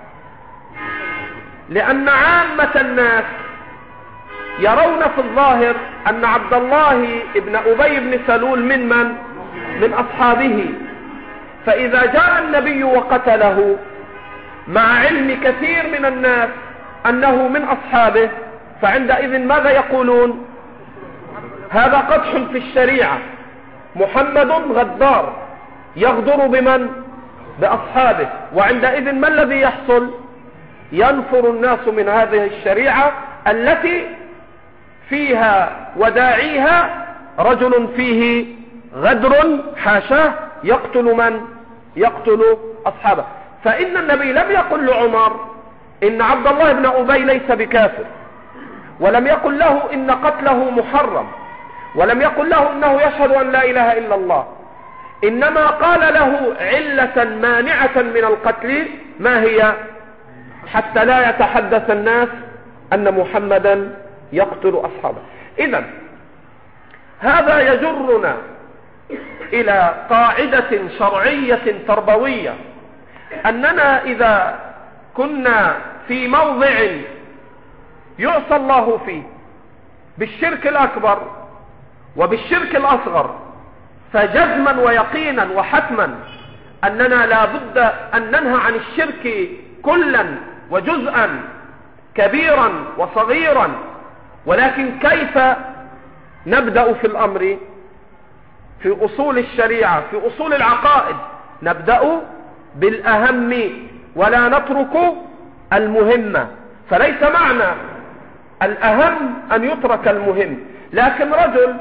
لأن عامة الناس يرون في الظاهر أن عبد الله ابن أبي بن سلول من من؟ من أصحابه. فإذا جاء النبي وقتله مع علم كثير من الناس أنه من أصحابه، فعندئذ ماذا يقولون؟ هذا قدح في الشريعة، محمد غدار يغدر بمن؟ بأصحابه. وعندئذ ما الذي يحصل؟ ينفر الناس من هذه الشريعة التي فيها وداعيها رجل فيه غدر حاشاه يقتل من؟ يقتل أصحابه. فإن النبي لم يقل لعمر إن عبد الله بن أبي ليس بكافر، ولم يقل له إن قتله محرم، ولم يقل له إنه يشهد أن لا إله إلا الله، إنما قال له علة مانعة من القتل. ما هي؟ حتى لا يتحدث الناس أن محمدا يقتل أصحابه. إذن هذا يجرنا إلى قاعدة شرعية تربوية، أننا إذا كنا في موضع يعصى الله فيه بالشرك الأكبر وبالشرك الأصغر، فجزما ويقينا وحتما أننا لا بد أن ننهى عن الشرك كلا وجزءا كبيرا وصغيرا. ولكن كيف نبدأ في الأمر؟ في أصول الشريعة، في أصول العقائد، نبدأ بالأهم ولا نترك المهم. فليس معنى الأهم أن يترك المهم، لكن رجل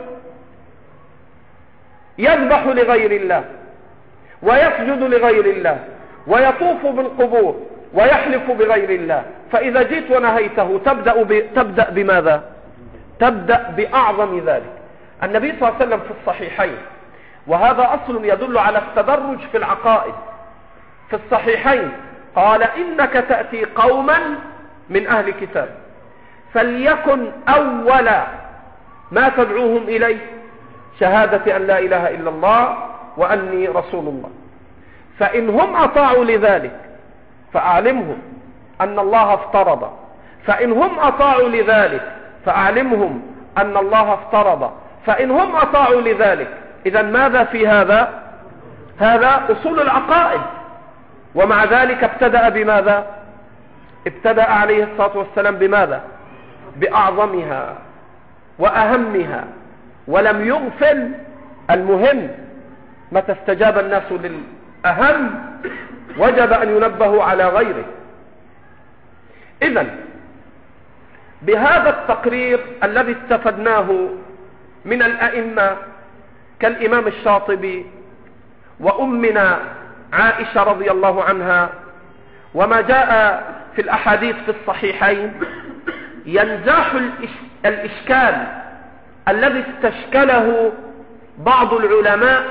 يذبح لغير الله ويسجد لغير الله ويطوف بالقبور ويحلف بغير الله، فإذا جيت ونهيته تبدأ, ب... تبدأ بماذا؟ تبدأ بأعظم ذلك. النبي صلى الله عليه وسلم في الصحيحين، وهذا أصل يدل على التدرج في العقائد، في الصحيحين قال إنك تأتي قوما من أهل كتاب فليكن أول ما تدعوهم إليه شهادة أن لا إله إلا الله وأني رسول الله، فإن هم أطاعوا لذلك فأعلمهم أن الله افترض، فإن هم أطاعوا لذلك فأعلمهم أن الله افترض، فإن هم أطاعوا لذلك. إذا ماذا في هذا؟ هذا أصول العقائد. ومع ذلك ابتدأ بماذا؟ ابتدأ عليه الصلاة والسلام بماذا؟ بأعظمها وأهمها، ولم يغفل المهم. متى استجاب الناس للأهم وجب أن ينبهوا على غيره. إذن بهذا التقرير الذي استفدناه من الأئمة كالإمام الشاطبي وأمنا عائشة رضي الله عنها، وما جاء في الأحاديث في الصحيحين، ينزاح الإشكال الذي استشكله بعض العلماء،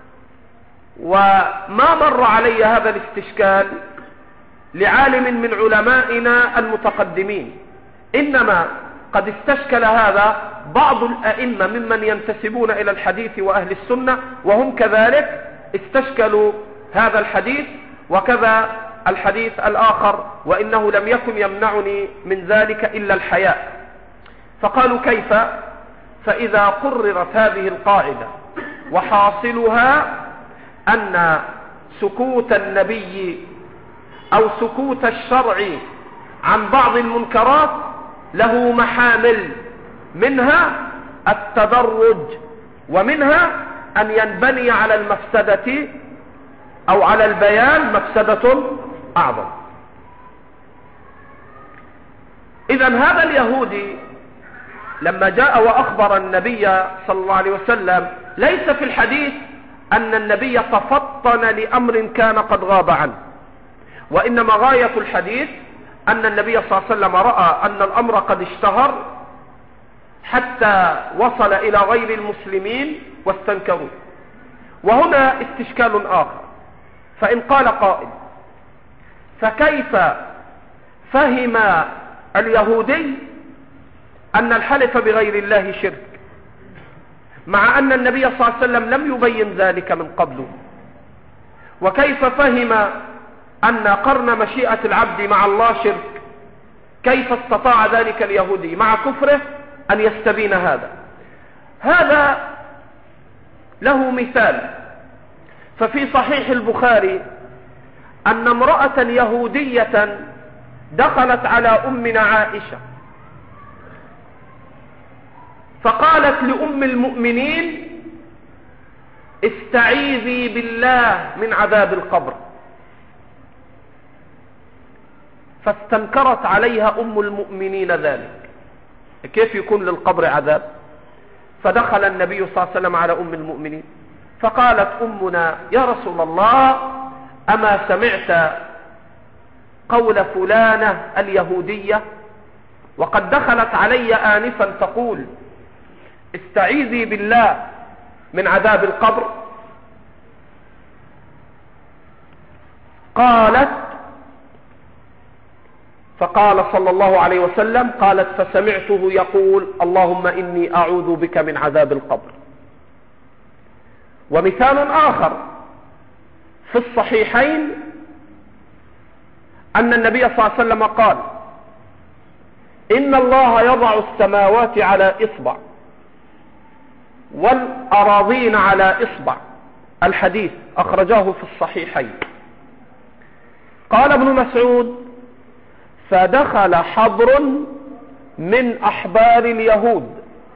وما مر علي هذا الاستشكال لعالم من علمائنا المتقدمين، إنما قد استشكل هذا بعض الأئمة ممن ينتسبون إلى الحديث وأهل السنة، وهم كذلك استشكلوا هذا الحديث وكذا الحديث الآخر، وإنه لم يكن يمنعني من ذلك إلا الحياء. فقالوا كيف؟ فإذا قررت هذه القاعدة وحاصلها أن سكوت النبي أو سكوت الشرع عن بعض المنكرات له محامل، منها التدرج، ومنها أن ينبني على المفسدة أو على البيان مفسدة أعظم. إذن هذا اليهودي لما جاء وأخبر النبي صلى الله عليه وسلم، ليس في الحديث أن النبي تفطن لأمر كان قد غاب عنه، وإنما غاية الحديث أن النبي صلى الله عليه وسلم رأى أن الأمر قد اشتهر حتى وصل إلى غير المسلمين واستنكروا. وهنا استشكال آخر، فإن قال قائل فكيف فهم اليهودي أن الحلف بغير الله شرك مع أن النبي صلى الله عليه وسلم لم يبين ذلك من قبل؟ وكيف فهم أن قرن مشيئة العبد مع الله شرك؟ كيف استطاع ذلك اليهودي مع كفره أن يستبين هذا؟ هذا له مثال. ففي صحيح البخاري أن امرأة يهودية دخلت على أمنا عائشة فقالت لأم المؤمنين استعيذي بالله من عذاب القبر، فاستنكرت عليها أم المؤمنين ذلك، كيف يكون للقبر عذاب؟ فدخل النبي صلى الله عليه وسلم على أم المؤمنين فقالت أمنا يا رسول الله أما سمعت قول فلانة اليهودية وقد دخلت علي آنفا تقول استعيذي بالله من عذاب القبر؟ قالت فقال صلى الله عليه وسلم قالت فسمعته يقول اللهم إني أعوذ بك من عذاب القبر. ومثال آخر في الصحيحين أن النبي صلى الله عليه وسلم قال إن الله يضع السماوات على إصبع والأراضين على إصبع، الحديث أخرجاه في الصحيحين. قال ابن مسعود فدخل حبر من أحبار اليهود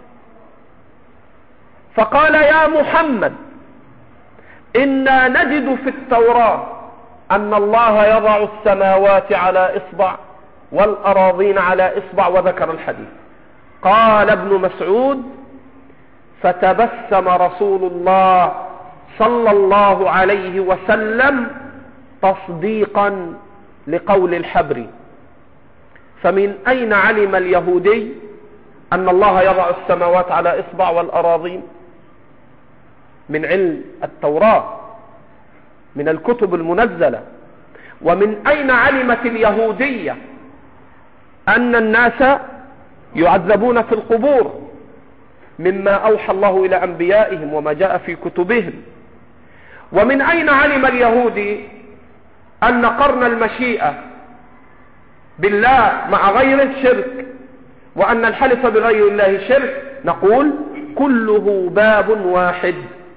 فقال يا محمد إنا نجد في التوراة أن الله يضع السماوات على إصبع والأراضين على إصبع، وذكر الحديث. قال ابن مسعود فتبسم رسول الله صلى الله عليه وسلم تصديقا لقول الحبر. فمن أين علم اليهودي أن الله يضع السماوات على إصبع والأراضين؟ من علم التوراة، من الكتب المنزلة. ومن أين علمت اليهودية أن الناس يعذبون في القبور؟ مما أوحى الله إلى أنبيائهم وما جاء في كتبهم. ومن أين علم اليهودي أن قرن المشيئة بالله مع غيره شرك وأن الحلف بغير الله شرك؟ نقول كله باب واحد،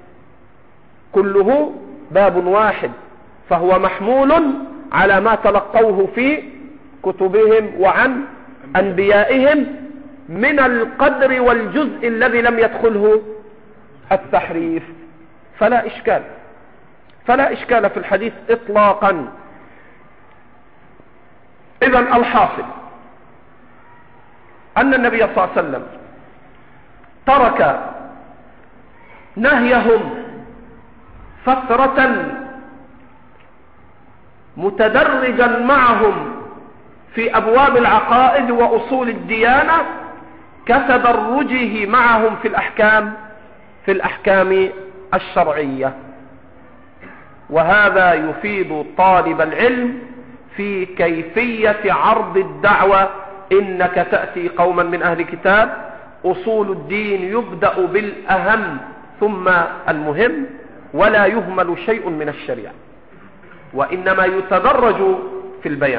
كله باب واحد، فهو محمول على ما تلقوه في كتبهم وعن أنبيائهم من القدر والجزء الذي لم يدخله التحريف. فلا إشكال فلا إشكال في الحديث إطلاقا. إذن الحاصل أن النبي صلى الله عليه وسلم ترك نهيهم فترة متدرجا معهم في أبواب العقائد وأصول الديانة كتدرجه معهم في الأحكام في الأحكام الشرعية. وهذا يفيد طالب العلم في كيفية عرض الدعوة. إنك تأتي قوما من أهل كتاب، أصول الدين يبدأ بالأهم ثم المهم، ولا يهمل شيء من الشريعة، وإنما يتدرج في البيان.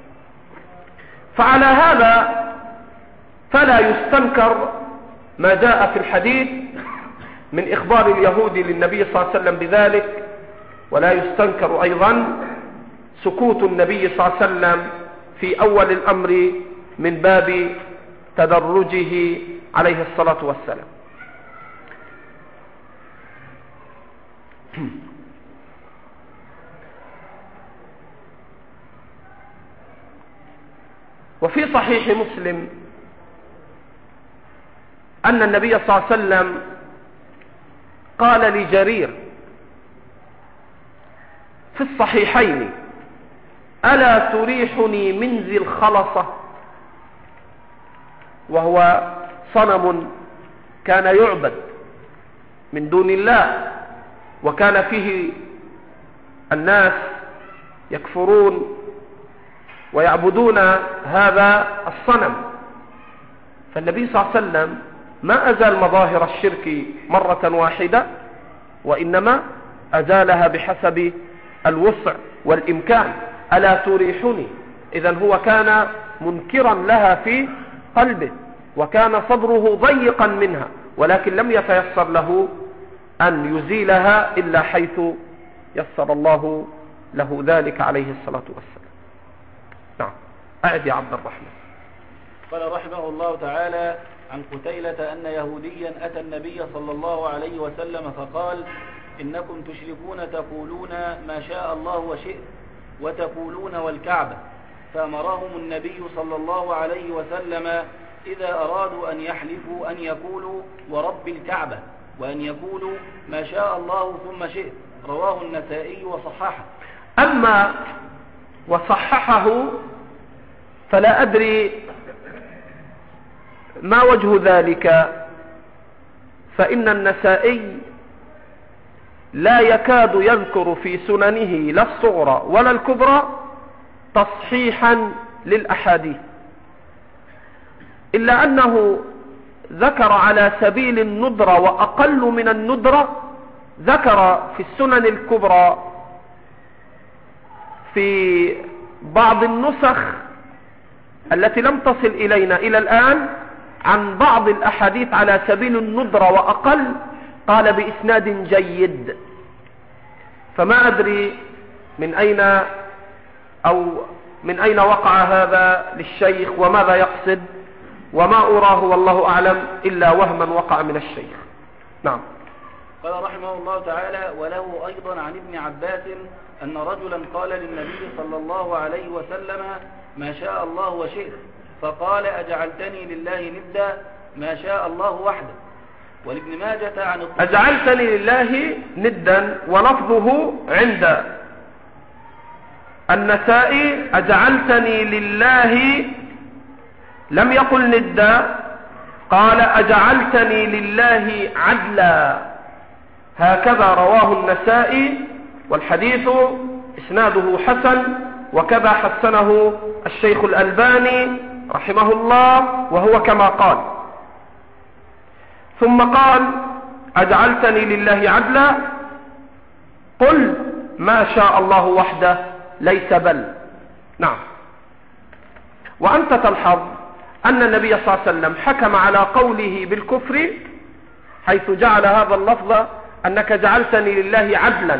فعلى هذا فلا يستنكر ما جاء في الحديث من إخبار اليهود للنبي صلى الله عليه وسلم بذلك، ولا يستنكر أيضا سكوت النبي صلى الله عليه وسلم في أول الأمر من باب تدرجه عليه الصلاة والسلام. وفي صحيح مسلم أن النبي صلى الله عليه وسلم قال لجرير في الصحيحين ألا تريحني من ذي الخلصة، وهو صنم كان يعبد من دون الله، وكان فيه الناس يكفرون ويعبدون هذا الصنم. فالنبي صلى الله عليه وسلم ما أزال مظاهر الشرك مرة واحدة، وإنما أزالها بحسب الوسع والإمكان. ألا تريحني، إذن هو كان منكرا لها في قلبه، وكان صدره ضيقا منها، ولكن لم يتيسر له أن يزيلها إلا حيث يسر الله له ذلك عليه الصلاة والسلام. نعم، أعد يا عبد الرحمن. قال رحمه الله تعالى: عن قتيلة أن يهوديا أتى النبي صلى الله عليه وسلم فقال: إنكم تشركون تقولون ما شاء الله وشئت، وتقولون والكعبة. فأمرهم النبي صلى الله عليه وسلم إذا أرادوا أن يحلفوا أن يقولوا ورب الكعبة، وأن يقولوا ما شاء الله ثم شئت. رواه النسائي وصححه. أما وصححه فلا أدري ما وجه ذلك، فإن النسائي لا يكاد يذكر في سننه لا الصغرى ولا الكبرى تصحيحا للأحاديث، إلا أنه ذكر على سبيل الندرة وأقل من الندرة، ذكر في السنن الكبرى في بعض النسخ التي لم تصل إلينا إلى الآن عن بعض الأحاديث على سبيل الندرة وأقل، قال بإسناد جيد. فما أدري من أين أو من أين وقع هذا للشيخ وماذا يقصد، وما أراه والله أعلم إلا وهما وقع من الشيخ. نعم. قال رحمه الله تعالى: وله أيضا عن ابن عباس أن رجلا قال للنبي صلى الله عليه وسلم ما شاء الله وشئت، فقال: أجعلتني لله ندا، ما شاء الله وحده. ولابن ماجة عن أجعلتني لله ندا، ولفظه عند النسائي أجعلتني لله، لم يقل ندا، قال أجعلتني لله عدلا، هكذا رواه النسائي، والحديث إسناده حسن، وكذا حسنه الشيخ الألباني رحمه الله، وهو كما قال. ثم قال: أجعلتني لله عدلا، قل ما شاء الله وحده ليس بل. نعم. وأنت تلحظ أن النبي صلى الله عليه وسلم حكم على قوله بالكفر حيث جعل هذا اللفظ أنك جعلتني لله عدلا،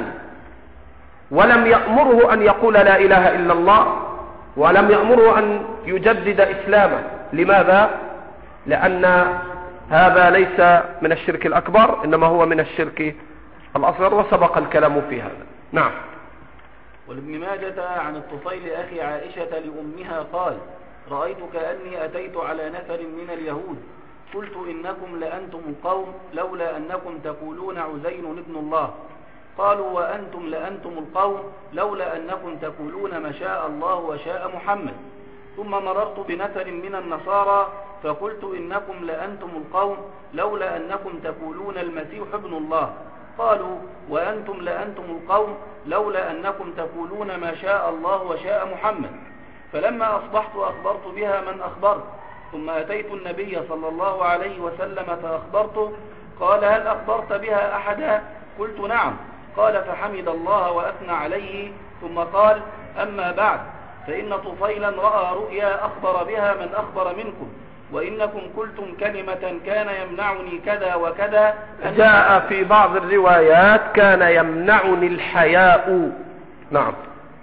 ولم يأمره أن يقول لا إله إلا الله، ولم يأمره أن يجدد إسلامه. لماذا؟ لأن هذا ليس من الشرك الأكبر، إنما هو من الشرك الأصغر، وسبق الكلام في هذا. نعم. ولابن ماجة عن الطفيل أخي عائشة لأمها قال: رأيت كأني أتيت على نفر من اليهود، قلت إنكم لأنتم القوم لولا أنكم تقولون عزير ابن الله. قالوا: وأنتم لأنتم القوم لولا أنكم تقولون ما شاء الله وشاء محمد. ثم مررت بنفر من النصارى فقلت إنكم لأنتم القوم لولا أنكم تقولون المسيح ابن الله. قالوا: وأنتم لأنتم القوم لولا أنكم تقولون ما شاء الله وشاء محمد. فلما أصبحت أخبرت بها من أخبرت، ثم أتيت النبي صلى الله عليه وسلم فأخبرته. قال: هل أخبرت بها أحدا؟ قلت: نعم. قال: فحمد الله وأثنى عليه، ثم قال: أما بعد، فإن طفيلا رأى رؤيا أخبر بها من أخبر منكم، وإنكم قلتم كلمة كان يمنعني كذا وكذا. جاء في بعض الروايات كان يمنعني الحياء. نعم.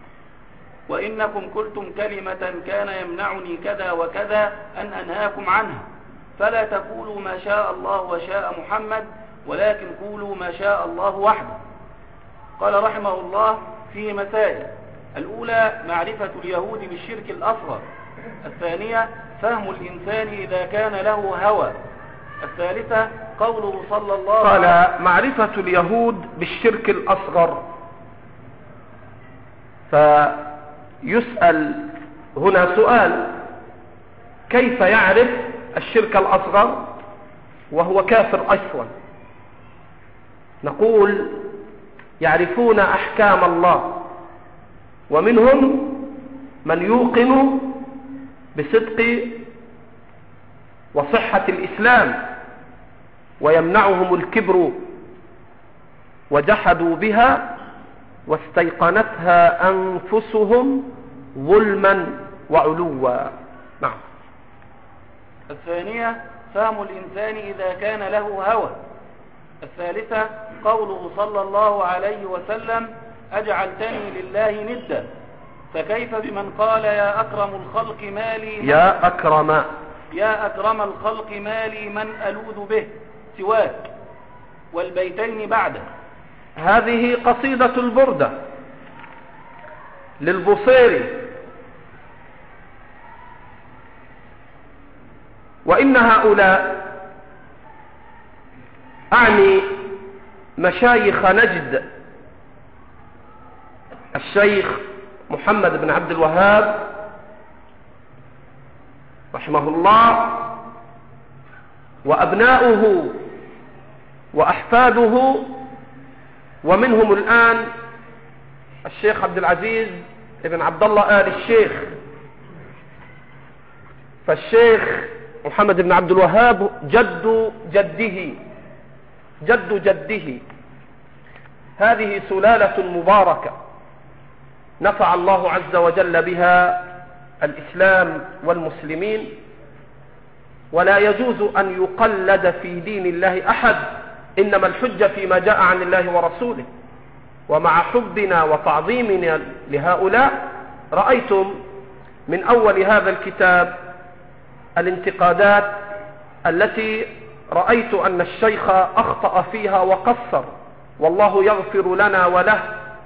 وإنكم قلتم كلمة كان يمنعني كذا وكذا أن أنهاكم عنها، فلا تقولوا ما شاء الله وشاء محمد، ولكن قولوا ما شاء الله وحده. قال رحمه الله: فيه مسائل. الأولى معرفة اليهود بالشرك الأصغر. الثانية فهم الإنسان إذا كان له هوى. الثالثة قوله صلى الله عليه وسلم. قال معرفة اليهود بالشرك الأصغر، فالشرك يسأل هنا سؤال: كيف يعرف الشرك الأصغر وهو كافر أصلا؟ نقول: يعرفون أحكام الله، ومنهم من يوقن بصدق وصحة الإسلام ويمنعهم الكبر، وجحدوا بها واستيقنتها أنفسهم ظلما وعلوا. نعم. الثانية: فهم الإنسان إذا كان له هوى. الثالثة: قوله صلى الله عليه وسلم: أجعلتني لله ندا. فكيف بمن قال: يا أكرم الخلق مالي من يا أكرم يا أكرم الخلق مالي من ألوذ به سواك، والبيتين بعده. هذه قصيدة البردة للبصيري، وإن هؤلاء، أعني مشايخ نجد، الشيخ محمد بن عبد الوهاب رحمه الله وأبناؤه وأحفاده، ومنهم الآن الشيخ عبد العزيز بن عبد الله آل الشيخ. فالشيخ محمد بن عبد الوهاب جد جده جد جده. هذه سلالة مباركة نفع الله عز وجل بها الإسلام والمسلمين، ولا يجوز أن يقلد في دين الله أحد، إنما الحجة فيما جاء عن الله ورسوله. ومع حبنا وتعظيمنا لهؤلاء، رأيتم من أول هذا الكتاب الانتقادات التي رأيت أن الشيخ أخطأ فيها وقصر، والله يغفر لنا وله.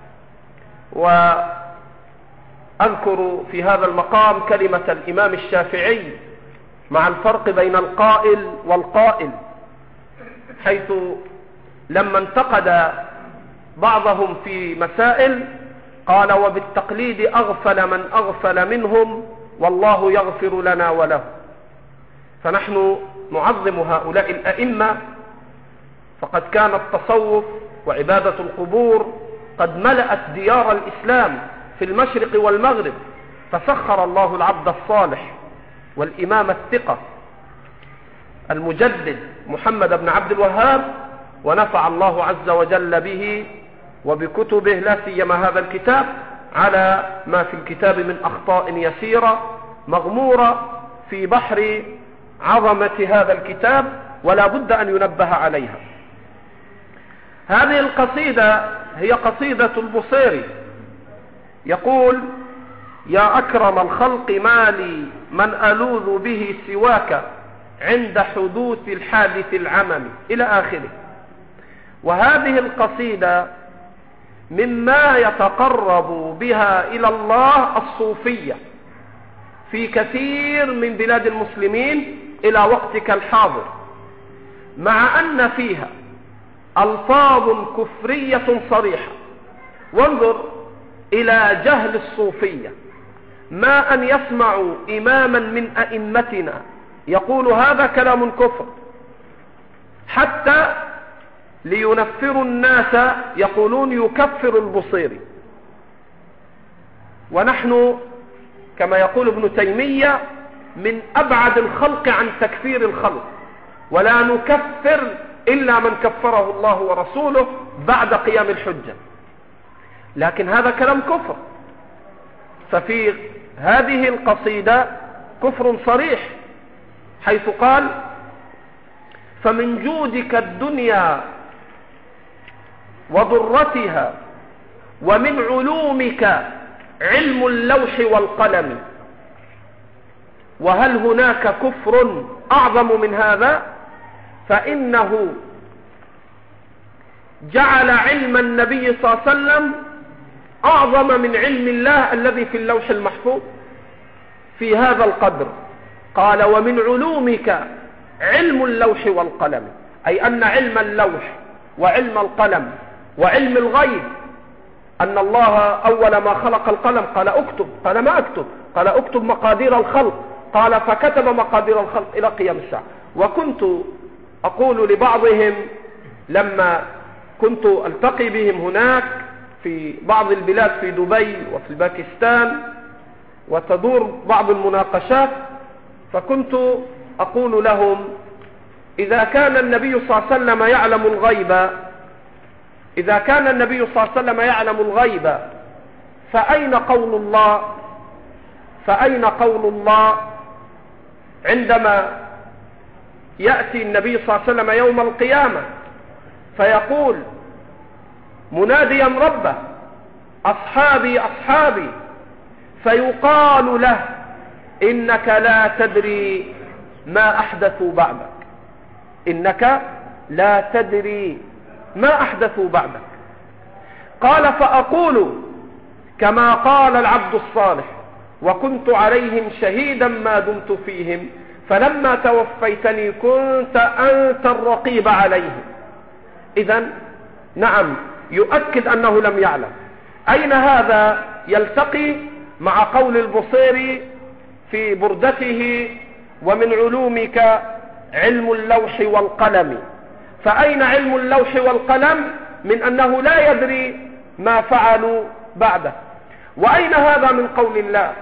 وأذكر في هذا المقام كلمة الإمام الشافعي مع الفرق بين القائل والقائل، حيث لما انتقد بعضهم في مسائل قال: وبالتقليد أغفل من أغفل منهم والله يغفر لنا وله. فنحن نعظم هؤلاء الأئمة، فقد كان التصوف وعبادة القبور قد ملأت ديار الإسلام في المشرق والمغرب، فسخر الله العبد الصالح والإمام الثقة المجدد محمد بن عبد الوهاب، ونفع الله عز وجل به وبكتبه، لا سيما هذا الكتاب، على ما في الكتاب من أخطاء يسيرة مغمورة في بحر عظمة هذا الكتاب، ولا بد أن ينبه عليها. هذه القصيدة هي قصيدة البصيري، يقول: يا أكرم الخلق مالي من ألوذ به سواك عند حدوث الحادث العمم، إلى آخره. وهذه القصيدة مما يتقرب بها إلى الله الصوفية في كثير من بلاد المسلمين إلى وقتك الحاضر، مع أن فيها ألفاظ كفرية صريحة. وانظر إلى جهل الصوفية، ما أن يسمعوا إماما من أئمتنا يقول هذا كلام كفر، حتى لينفروا الناس يقولون يكفر البصيري. ونحن كما يقول ابن تيمية من أبعد الخلق عن تكفير الخلق، ولا نكفر إلا من كفره الله ورسوله بعد قيام الحجة، لكن هذا كلام كفر. ففي هذه القصيدة كفر صريح، حيث قال: فمن جودك الدنيا وضرتها، ومن علومك علم اللوح والقلم، وهل هناك كفر أعظم من هذا؟ فإنه جعل علم النبي صلى الله عليه وسلم أعظم من علم الله الذي في اللوح المحفوظ في هذا القدر. قال: ومن علومك علم اللوح والقلم، أي أن علم اللوح وعلم القلم وعلم الغيب أن الله أول ما خلق القلم قال اكتب، قال ما اكتب، قال اكتب مقادير الخلق، قال فكتب مقادير الخلق إلى قيام الساعة. وكنت أقول لبعضهم لما كنت ألتقي بهم هناك في بعض البلاد في دبي وفي باكستان وتدور بعض المناقشات، فكنت أقول لهم إذا كان النبي صلى الله عليه وسلم يعلم الغيب إذا كان النبي صلى الله عليه وسلم يعلم الغيب فأين قول الله فأين قول الله عندما يأتي النبي صلى الله عليه وسلم يوم القيامة فيقول مناديا ربه أصحابي أصحابي، فيقال له إنك لا تدري ما أحدثوا بعدك إنك لا تدري ما أحدثوا بعدك. قال فأقول كما قال العبد الصالح وكنت عليهم شهيدا ما دمت فيهم فلما توفيتني كنت أنت الرقيب عليهم. إذن نعم يؤكد أنه لم يعلم. أين هذا يلتقي مع قول البصيري في بردته ومن علومك علم اللوح والقلم؟ فأين علم اللوح والقلم من أنه لا يدري ما فعلوا بعده؟ وأين هذا من قول الله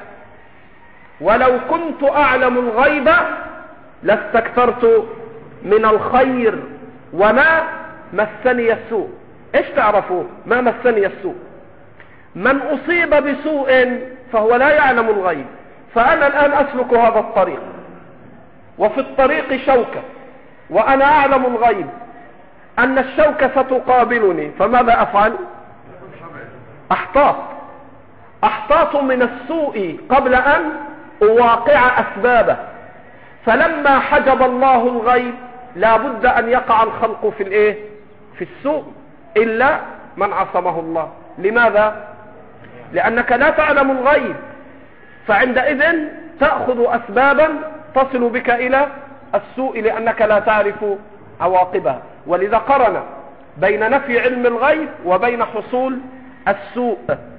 ولو كنت أعلم الغيب لاستكثرت من الخير وما مسني السوء. ايش تعرفوا ما مسني السوء؟ من أصيب بسوء فهو لا يعلم الغيب. فأنا الآن أسلك هذا الطريق وفي الطريق شوكة وأنا أعلم الغيب أن الشوكة ستقابلني، فماذا أفعل؟ أحتاط أحتاط من السوء قبل أن أواقع أسبابه. فلما حجب الله الغيب لا بد أن يقع الخلق في الإيه؟ في السوء إلا من عصمه الله. لماذا؟ لأنك لا تعلم الغيب، فعندئذ تأخذ أسبابا تصل بك إلى السوء لأنك لا تعرف عواقبها. ولذا قرن بين نفي علم الغيب وبين حصول السوء.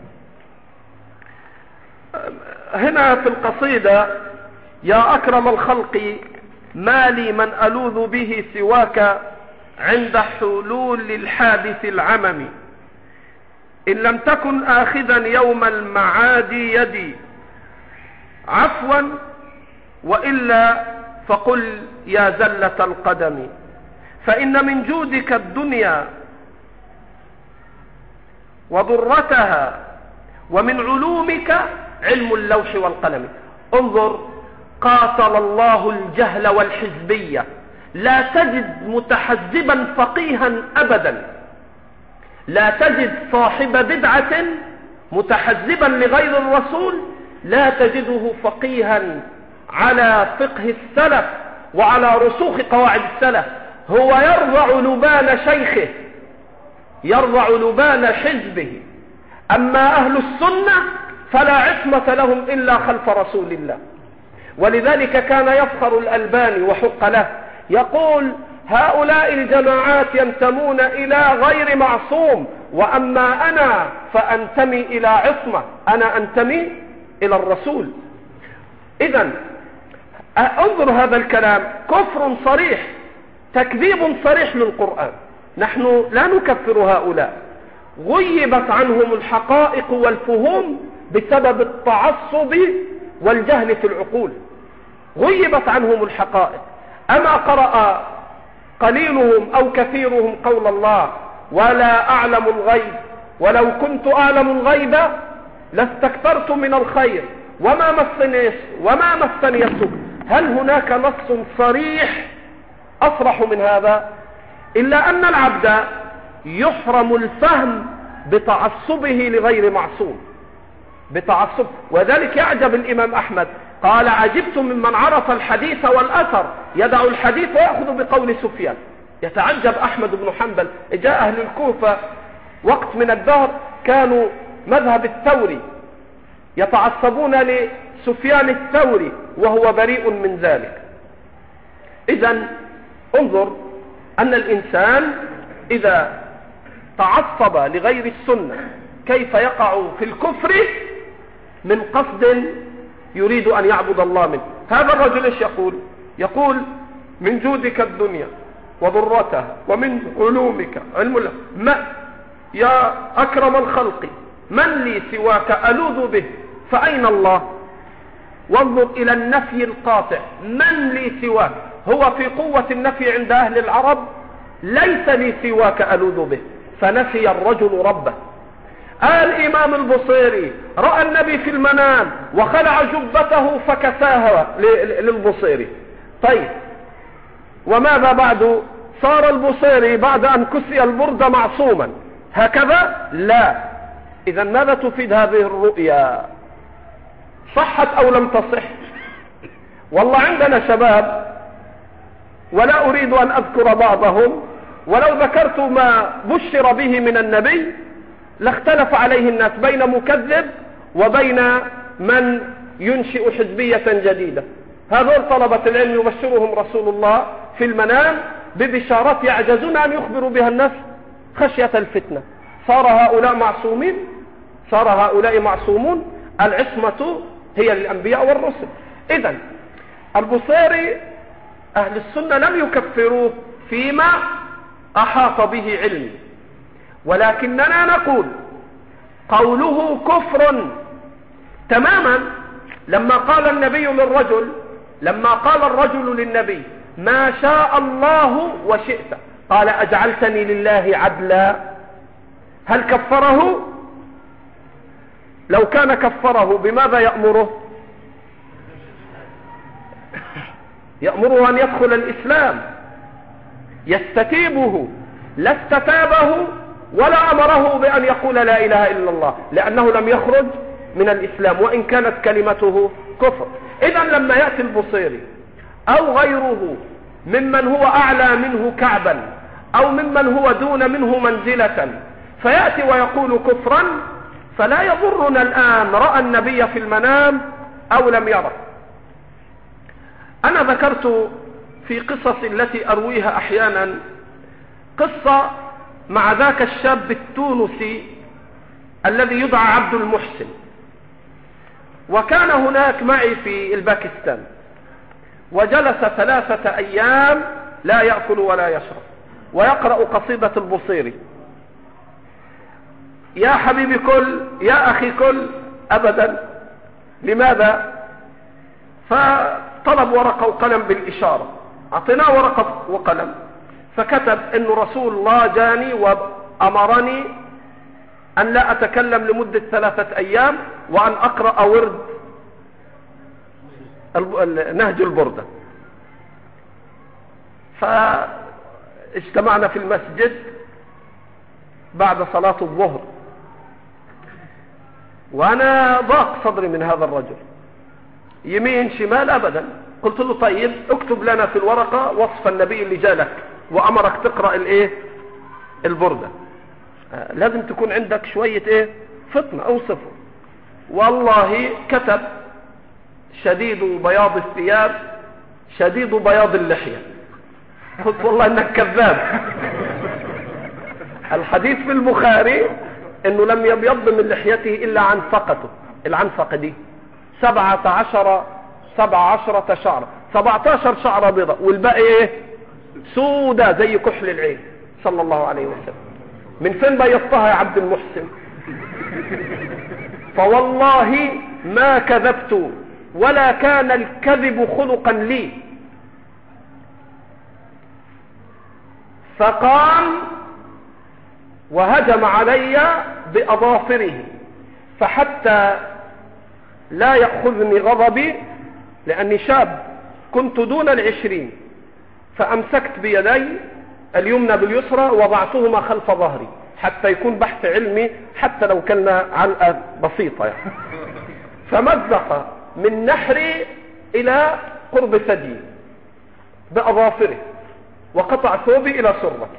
هنا في القصيدة يا أكرم الخلق ما لي من ألوذ به سواك عند حلول الحادث العمم إن لم تكن آخذا يوم المعاد يدي عفوا وإلا فقل يا زلة القدم فإن من جودك الدنيا وضرتها ومن علومك علم اللوح والقلم. انظر قاتل الله الجهل والحزبية. لا تجد متحزبا فقيها أبدا، لا تجد صاحب بدعة متحزبا لغير الرسول لا تجده فقيها على فقه السلف وعلى رسوخ قواعد السلف. هو يرضع لبان شيخه، يرضع لبان حزبه. أما أهل السنة فلا عصمة لهم إلا خلف رسول الله. ولذلك كان يفخر الألباني وحق له يقول هؤلاء الجماعات ينتمون إلى غير معصوم، وأما أنا فأنتمي إلى عصمة، أنا أنتمي إلى الرسول. إذن انظر هذا الكلام كفر صريح، تكذيب صريح للقرآن. نحن لا نكفر هؤلاء، غيبت عنهم الحقائق والفهوم بسبب التعصب والجهل في العقول، غيبت عنهم الحقائق. أما قرأ قليلهم أو كثيرهم قول الله ولا أعلم الغيب ولو كنت أعلم الغيب لاستكثرت من الخير وما مسني وما مسني السوء. هل هناك نص صريح أصرح من هذا؟ إلا أن العبد يحرم الفهم بتعصبه لغير معصوم، بتعصب. وذلك يعجب الإمام أحمد قال عجبت ممن عرف الحديث والأثر يدع الحديث ويأخذ بقول سفيان. يتعجب أحمد بن حنبل. جاء أهل الكوفة وقت من الدهر كانوا مذهب الثوري يتعصبون لسفيان الثوري وهو بريء من ذلك. إذن انظر أن الإنسان إذا تعصب لغير السنة كيف يقع في الكفر من قصد يريد أن يعبد الله منه. هذا الرجل ايش يقول؟ يقول من جودك الدنيا وضرتها ومن علومك علم الله، ما يا أكرم الخلق من لي سواك ألوذ به فأين الله؟ وانظر إلى النفي القاطع، من لي سواك. هو في قوة النفي عند أهل العرب ليس لي سواك ألوذ به، فنفي الرجل ربه. الإمام البصيري رأى النبي في المنام وخلع جبته فكساها للبصيري. طيب وماذا بعد؟ صار البصيري بعد أن كسي البرد معصوما هكذا؟ لا. إذا ماذا تفيد هذه الرؤيا؟ صحت أو لم تصح؟ والله عندنا شباب ولا أريد أن أذكر بعضهم، ولو ذكرت ما بشر به من النبي لاختلف عليه الناس بين مكذب وبين من ينشئ حزبية جديدة. هذول طلبة العلم يبشرهم رسول الله في المنام ببشارات يعجزون أن يخبروا بها الناس خشية الفتنة. صار هؤلاء معصومين؟ صار هؤلاء معصومون؟ العصمة هي للأنبياء والرسل. إذن البصيري أهل السنة لم يكفروه فيما أحاط به علم، ولكننا نقول قوله كفر تماما. لما قال النبي للرجل لما قال الرجل للنبي ما شاء الله وشئت، قال أجعلتني لله عدلا، هل كفره؟ لو كان كفره بماذا يأمره؟ يأمره أن يدخل الإسلام، يستتيبه، لا استتابه ولا أمره بأن يقول لا إله إلا الله، لأنه لم يخرج من الإسلام وإن كانت كلمته كفر. إذن لما يأتي البصيري أو غيره ممن هو أعلى منه كعبا أو ممن هو دون منه منزلة فيأتي ويقول كفرا، فلا يضرنا الآن رأى النبي في المنام أو لم يره. أنا ذكرت في قصص التي أرويها أحيانا قصة مع ذاك الشاب التونسي الذي يدعى عبد المحسن، وكان هناك معي في الباكستان، وجلس ثلاثة أيام لا يأكل ولا يشرب ويقرأ قصيدة البصيري. يا حبيبي كل، يا أخي كل، أبدا. لماذا؟ فطلب ورقة وقلم بالإشارة، أعطيناه ورقة وقلم فكتب إن رسول الله جاني وأمرني أن لا أتكلم لمدة ثلاثة أيام وأن أقرأ ورد نهج البردة. فاجتمعنا في المسجد بعد صلاة الظهر، وأنا ضاق صدري من هذا الرجل، يمين شمال أبدا. قلت له طيب اكتب لنا في الورقة وصف النبي اللي جالك وأمرك تقرأ الايه البردة، آه لازم تكون عندك شوية ايه فطنة أو صفر. والله كتب شديد بياض الثياب شديد بياض اللحية. قلت والله انك كذاب. الحديث في البخاري انه لم يبيض من لحيته الا عنفقته، العنفقة دي سبعة عشر سبع عشرة شعرة، سبعة عشر شعرة بيضة والباقي ايه سودة زي كحل العين صلى الله عليه وسلم. من فين بيضتها يا عبد المحسن؟ فوالله ما كذبت ولا كان الكذب خلقا لي. فقام وهجم علي بأظافره، فحتى لا يأخذني غضبي لأني شاب كنت دون العشرين، فأمسكت بيدي اليمنى باليسرى وضعتهما خلف ظهري حتى يكون بحث علمي، حتى لو كان علقة بسيطة يعني. فمزق من نحري إلى قرب ثدي بأظافره وقطع ثوبي إلى سرتي.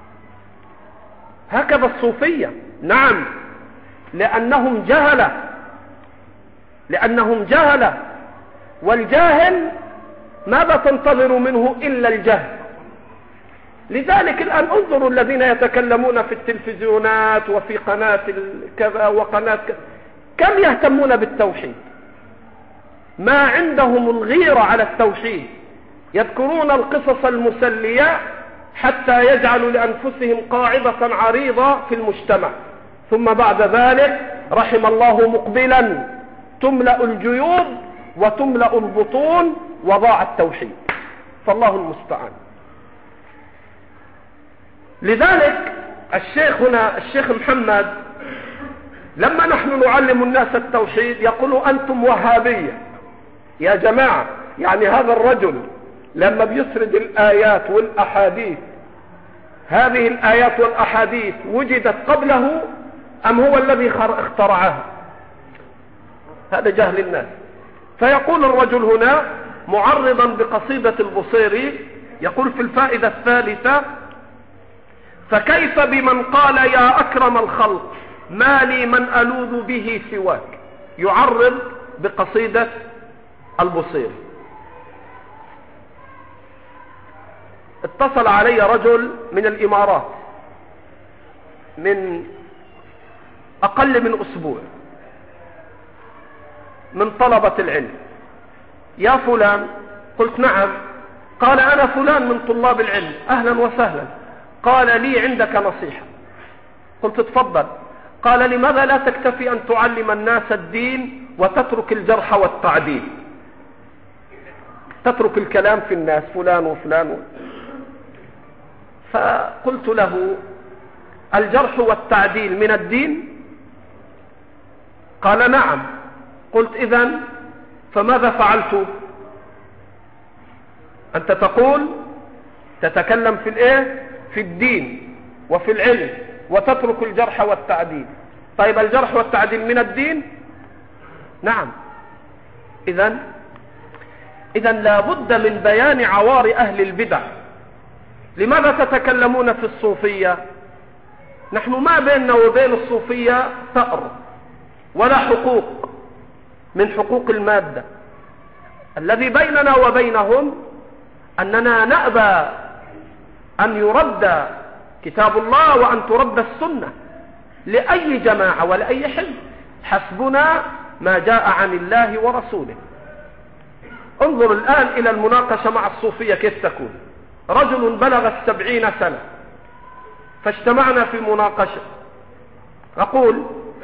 هكذا الصوفية، نعم، لأنهم جهلة لأنهم جهلة والجاهل ماذا تنتظر منه إلا الجهل؟ لذلك الآن انظروا الذين يتكلمون في التلفزيونات وفي قناة كذا وقناة كذا، كم يهتمون بالتوحيد؟ ما عندهم الغيرة على التوحيد، يذكرون القصص المسلية حتى يجعلوا لأنفسهم قاعدة عريضة في المجتمع، ثم بعد ذلك رحم الله مقبلا تملأ الجيوب وتملأ البطون وضاع التوحيد، فالله المستعان. لذلك الشيخ هنا الشيخ محمد لما نحن نعلم الناس التوحيد يقول أنتم وهابية يا جماعة. يعني هذا الرجل لما بيسرد الآيات والأحاديث، هذه الآيات والأحاديث وجدت قبله أم هو الذي اخترعها؟ هذا جهل الناس. فيقول الرجل هنا معرضا بقصيدة البصيري، يقول في الفائدة الثالثة: فكيف بمن قال يا أكرم الخلق ما لي من ألوذ به سواك. يعرض بقصيدة البصيري. اتصل علي رجل من الإمارات من أقل من أسبوع من طلبة العلم: يا فلان. قلت نعم. قال أنا فلان من طلاب العلم. أهلا وسهلا. قال لي عندك نصيحة. قلت تفضل. قال لماذا لا تكتفي أن تعلم الناس الدين وتترك الجرح والتعديل، تترك الكلام في الناس فلان وفلان. فقلت له الجرح والتعديل من الدين؟ قال نعم. قلت إذن فماذا فعلت؟ أنت تقول تتكلم في الإيه؟ في الدين وفي العلم وتترك الجرح والتعديل. طيب الجرح والتعديل من الدين؟ نعم. إذن إذن لا بد من بيان عوار أهل البدع. لماذا تتكلمون في الصوفية؟ نحن ما بيننا وبين الصوفية ثأر ولا حقوق من حقوق المادة. الذي بيننا وبينهم أننا نأبى أن يرد كتاب الله وأن ترد السنة لأي جماعة ولأي حزب، حسبنا ما جاء عن الله ورسوله. انظر الآن إلى المناقشة مع الصوفية كيف تكون. رجل بلغ السبعين سنة فاجتمعنا في مناقشة. أقول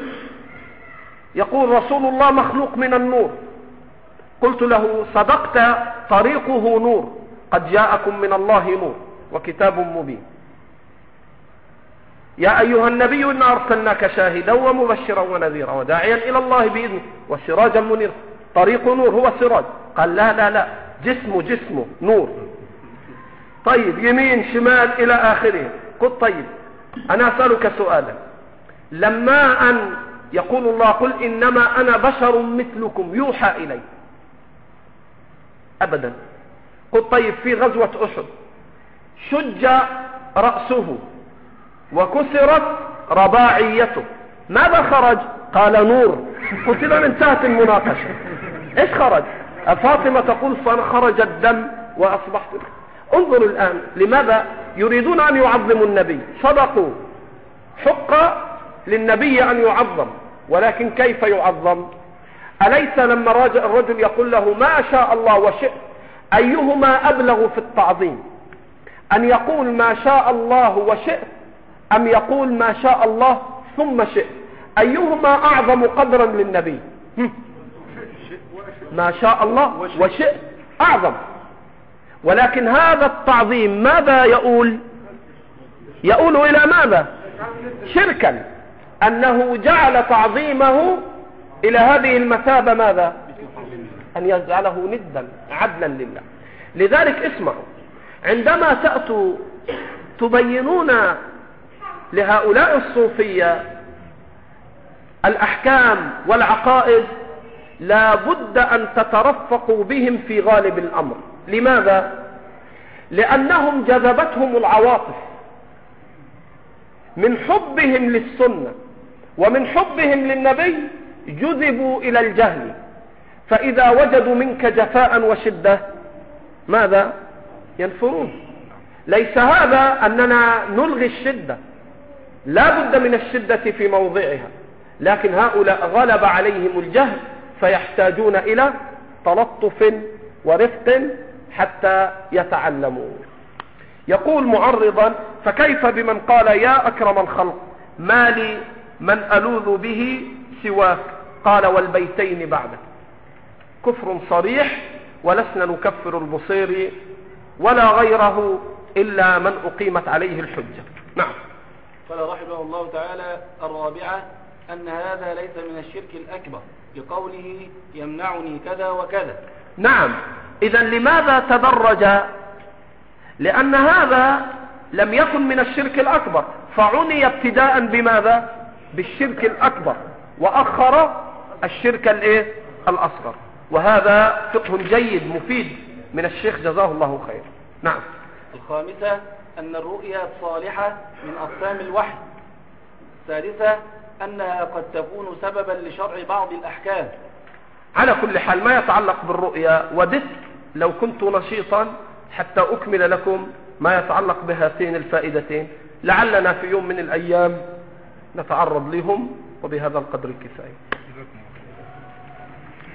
يقول رسول الله مخلوق من النور. قلت له صدقت، طريقه نور، قد جاءكم من الله نور وكتاب مبين. يا أيها النبي إنا أرسلناك شاهدا ومبشرا ونذيرا وداعيا إلى الله بإذنه وسراجا منيرا. طريق نور هو سراج. قال لا لا لا، جسمه جسمه نور. طيب يمين شمال إلى آخره. قلت طيب أنا أسألك سؤالا، لما أن يقول الله قل إنما أنا بشر مثلكم يوحى إلي، أبدا. قلت طيب في غزوة أحد شج رأسه وكسرت رباعيته، ماذا خرج؟ قال نور. قلت إذا انتهت المناقشة. إيش خرج؟ فاطمة تقول فخرج الدم وأصبحت. انظروا الآن لماذا يريدون أن يعظموا النبي. صدقوا، حق للنبي أن يعظم، ولكن كيف يعظم؟ أليس لما الرجل يقول له ما شاء الله وشئت، أيهما أبلغ في التعظيم؟ أن يقول ما شاء الله وشئت أم يقول ما شاء الله ثم شئت؟ أيهما أعظم قدرا للنبي؟ ما شاء الله وشئت أعظم. ولكن هذا التعظيم ماذا يقول؟ يقول إلى ماذا؟ شركا، أنه جعل تعظيمه إلى هذه المثابة ماذا؟ أن يجعله ندا عدلا لله. لذلك اسمعوا، عندما تأتوا تبينون لهؤلاء الصوفية الأحكام والعقائد لا بد أن تترفقوا بهم في غالب الأمر. لماذا؟ لأنهم جذبتهم العواطف من حبهم للسنة ومن حبهم للنبي، جذبوا إلى الجهل، فإذا وجدوا منك جفاء وشدة ماذا؟ ينفرون. ليس هذا أننا نلغي الشدة، لا بد من الشدة في موضعها، لكن هؤلاء غلب عليهم الجهل فيحتاجون إلى تلطف ورفق حتى يتعلموا. يقول معرضا: فكيف بمن قال يا أكرم الخلق ما لي من ألوذ به سواك، قال والبيتين بعده. كفر صريح، ولسنا نكفر البصيري ولا غيره إلا من أقيمت عليه الحجة. نعم. قال رحمه الله تعالى: الرابعة أن هذا ليس من الشرك الأكبر لقوله يمنعني كذا وكذا. نعم. إذن لماذا تدرج؟ لأن هذا لم يكن من الشرك الأكبر، فعني ابتداء بماذا؟ بالشرك الأكبر، وأخر الشرك الايه الأصغر. وهذا فقه جيد مفيد من الشيخ جزاه الله خير. نعم. الخامسة أن الرؤيا الصالحة من أقسام الوحي. السادسة أنها قد تكون سببا لشرع بعض الأحكام. على كل حال ما يتعلق بالرؤيا، وددت لو كنت نشيطا حتى أكمل لكم ما يتعلق بهاتين الفائدتين، لعلنا في يوم من الأيام نتعرض لهم، وبهذا القدر الكفاية.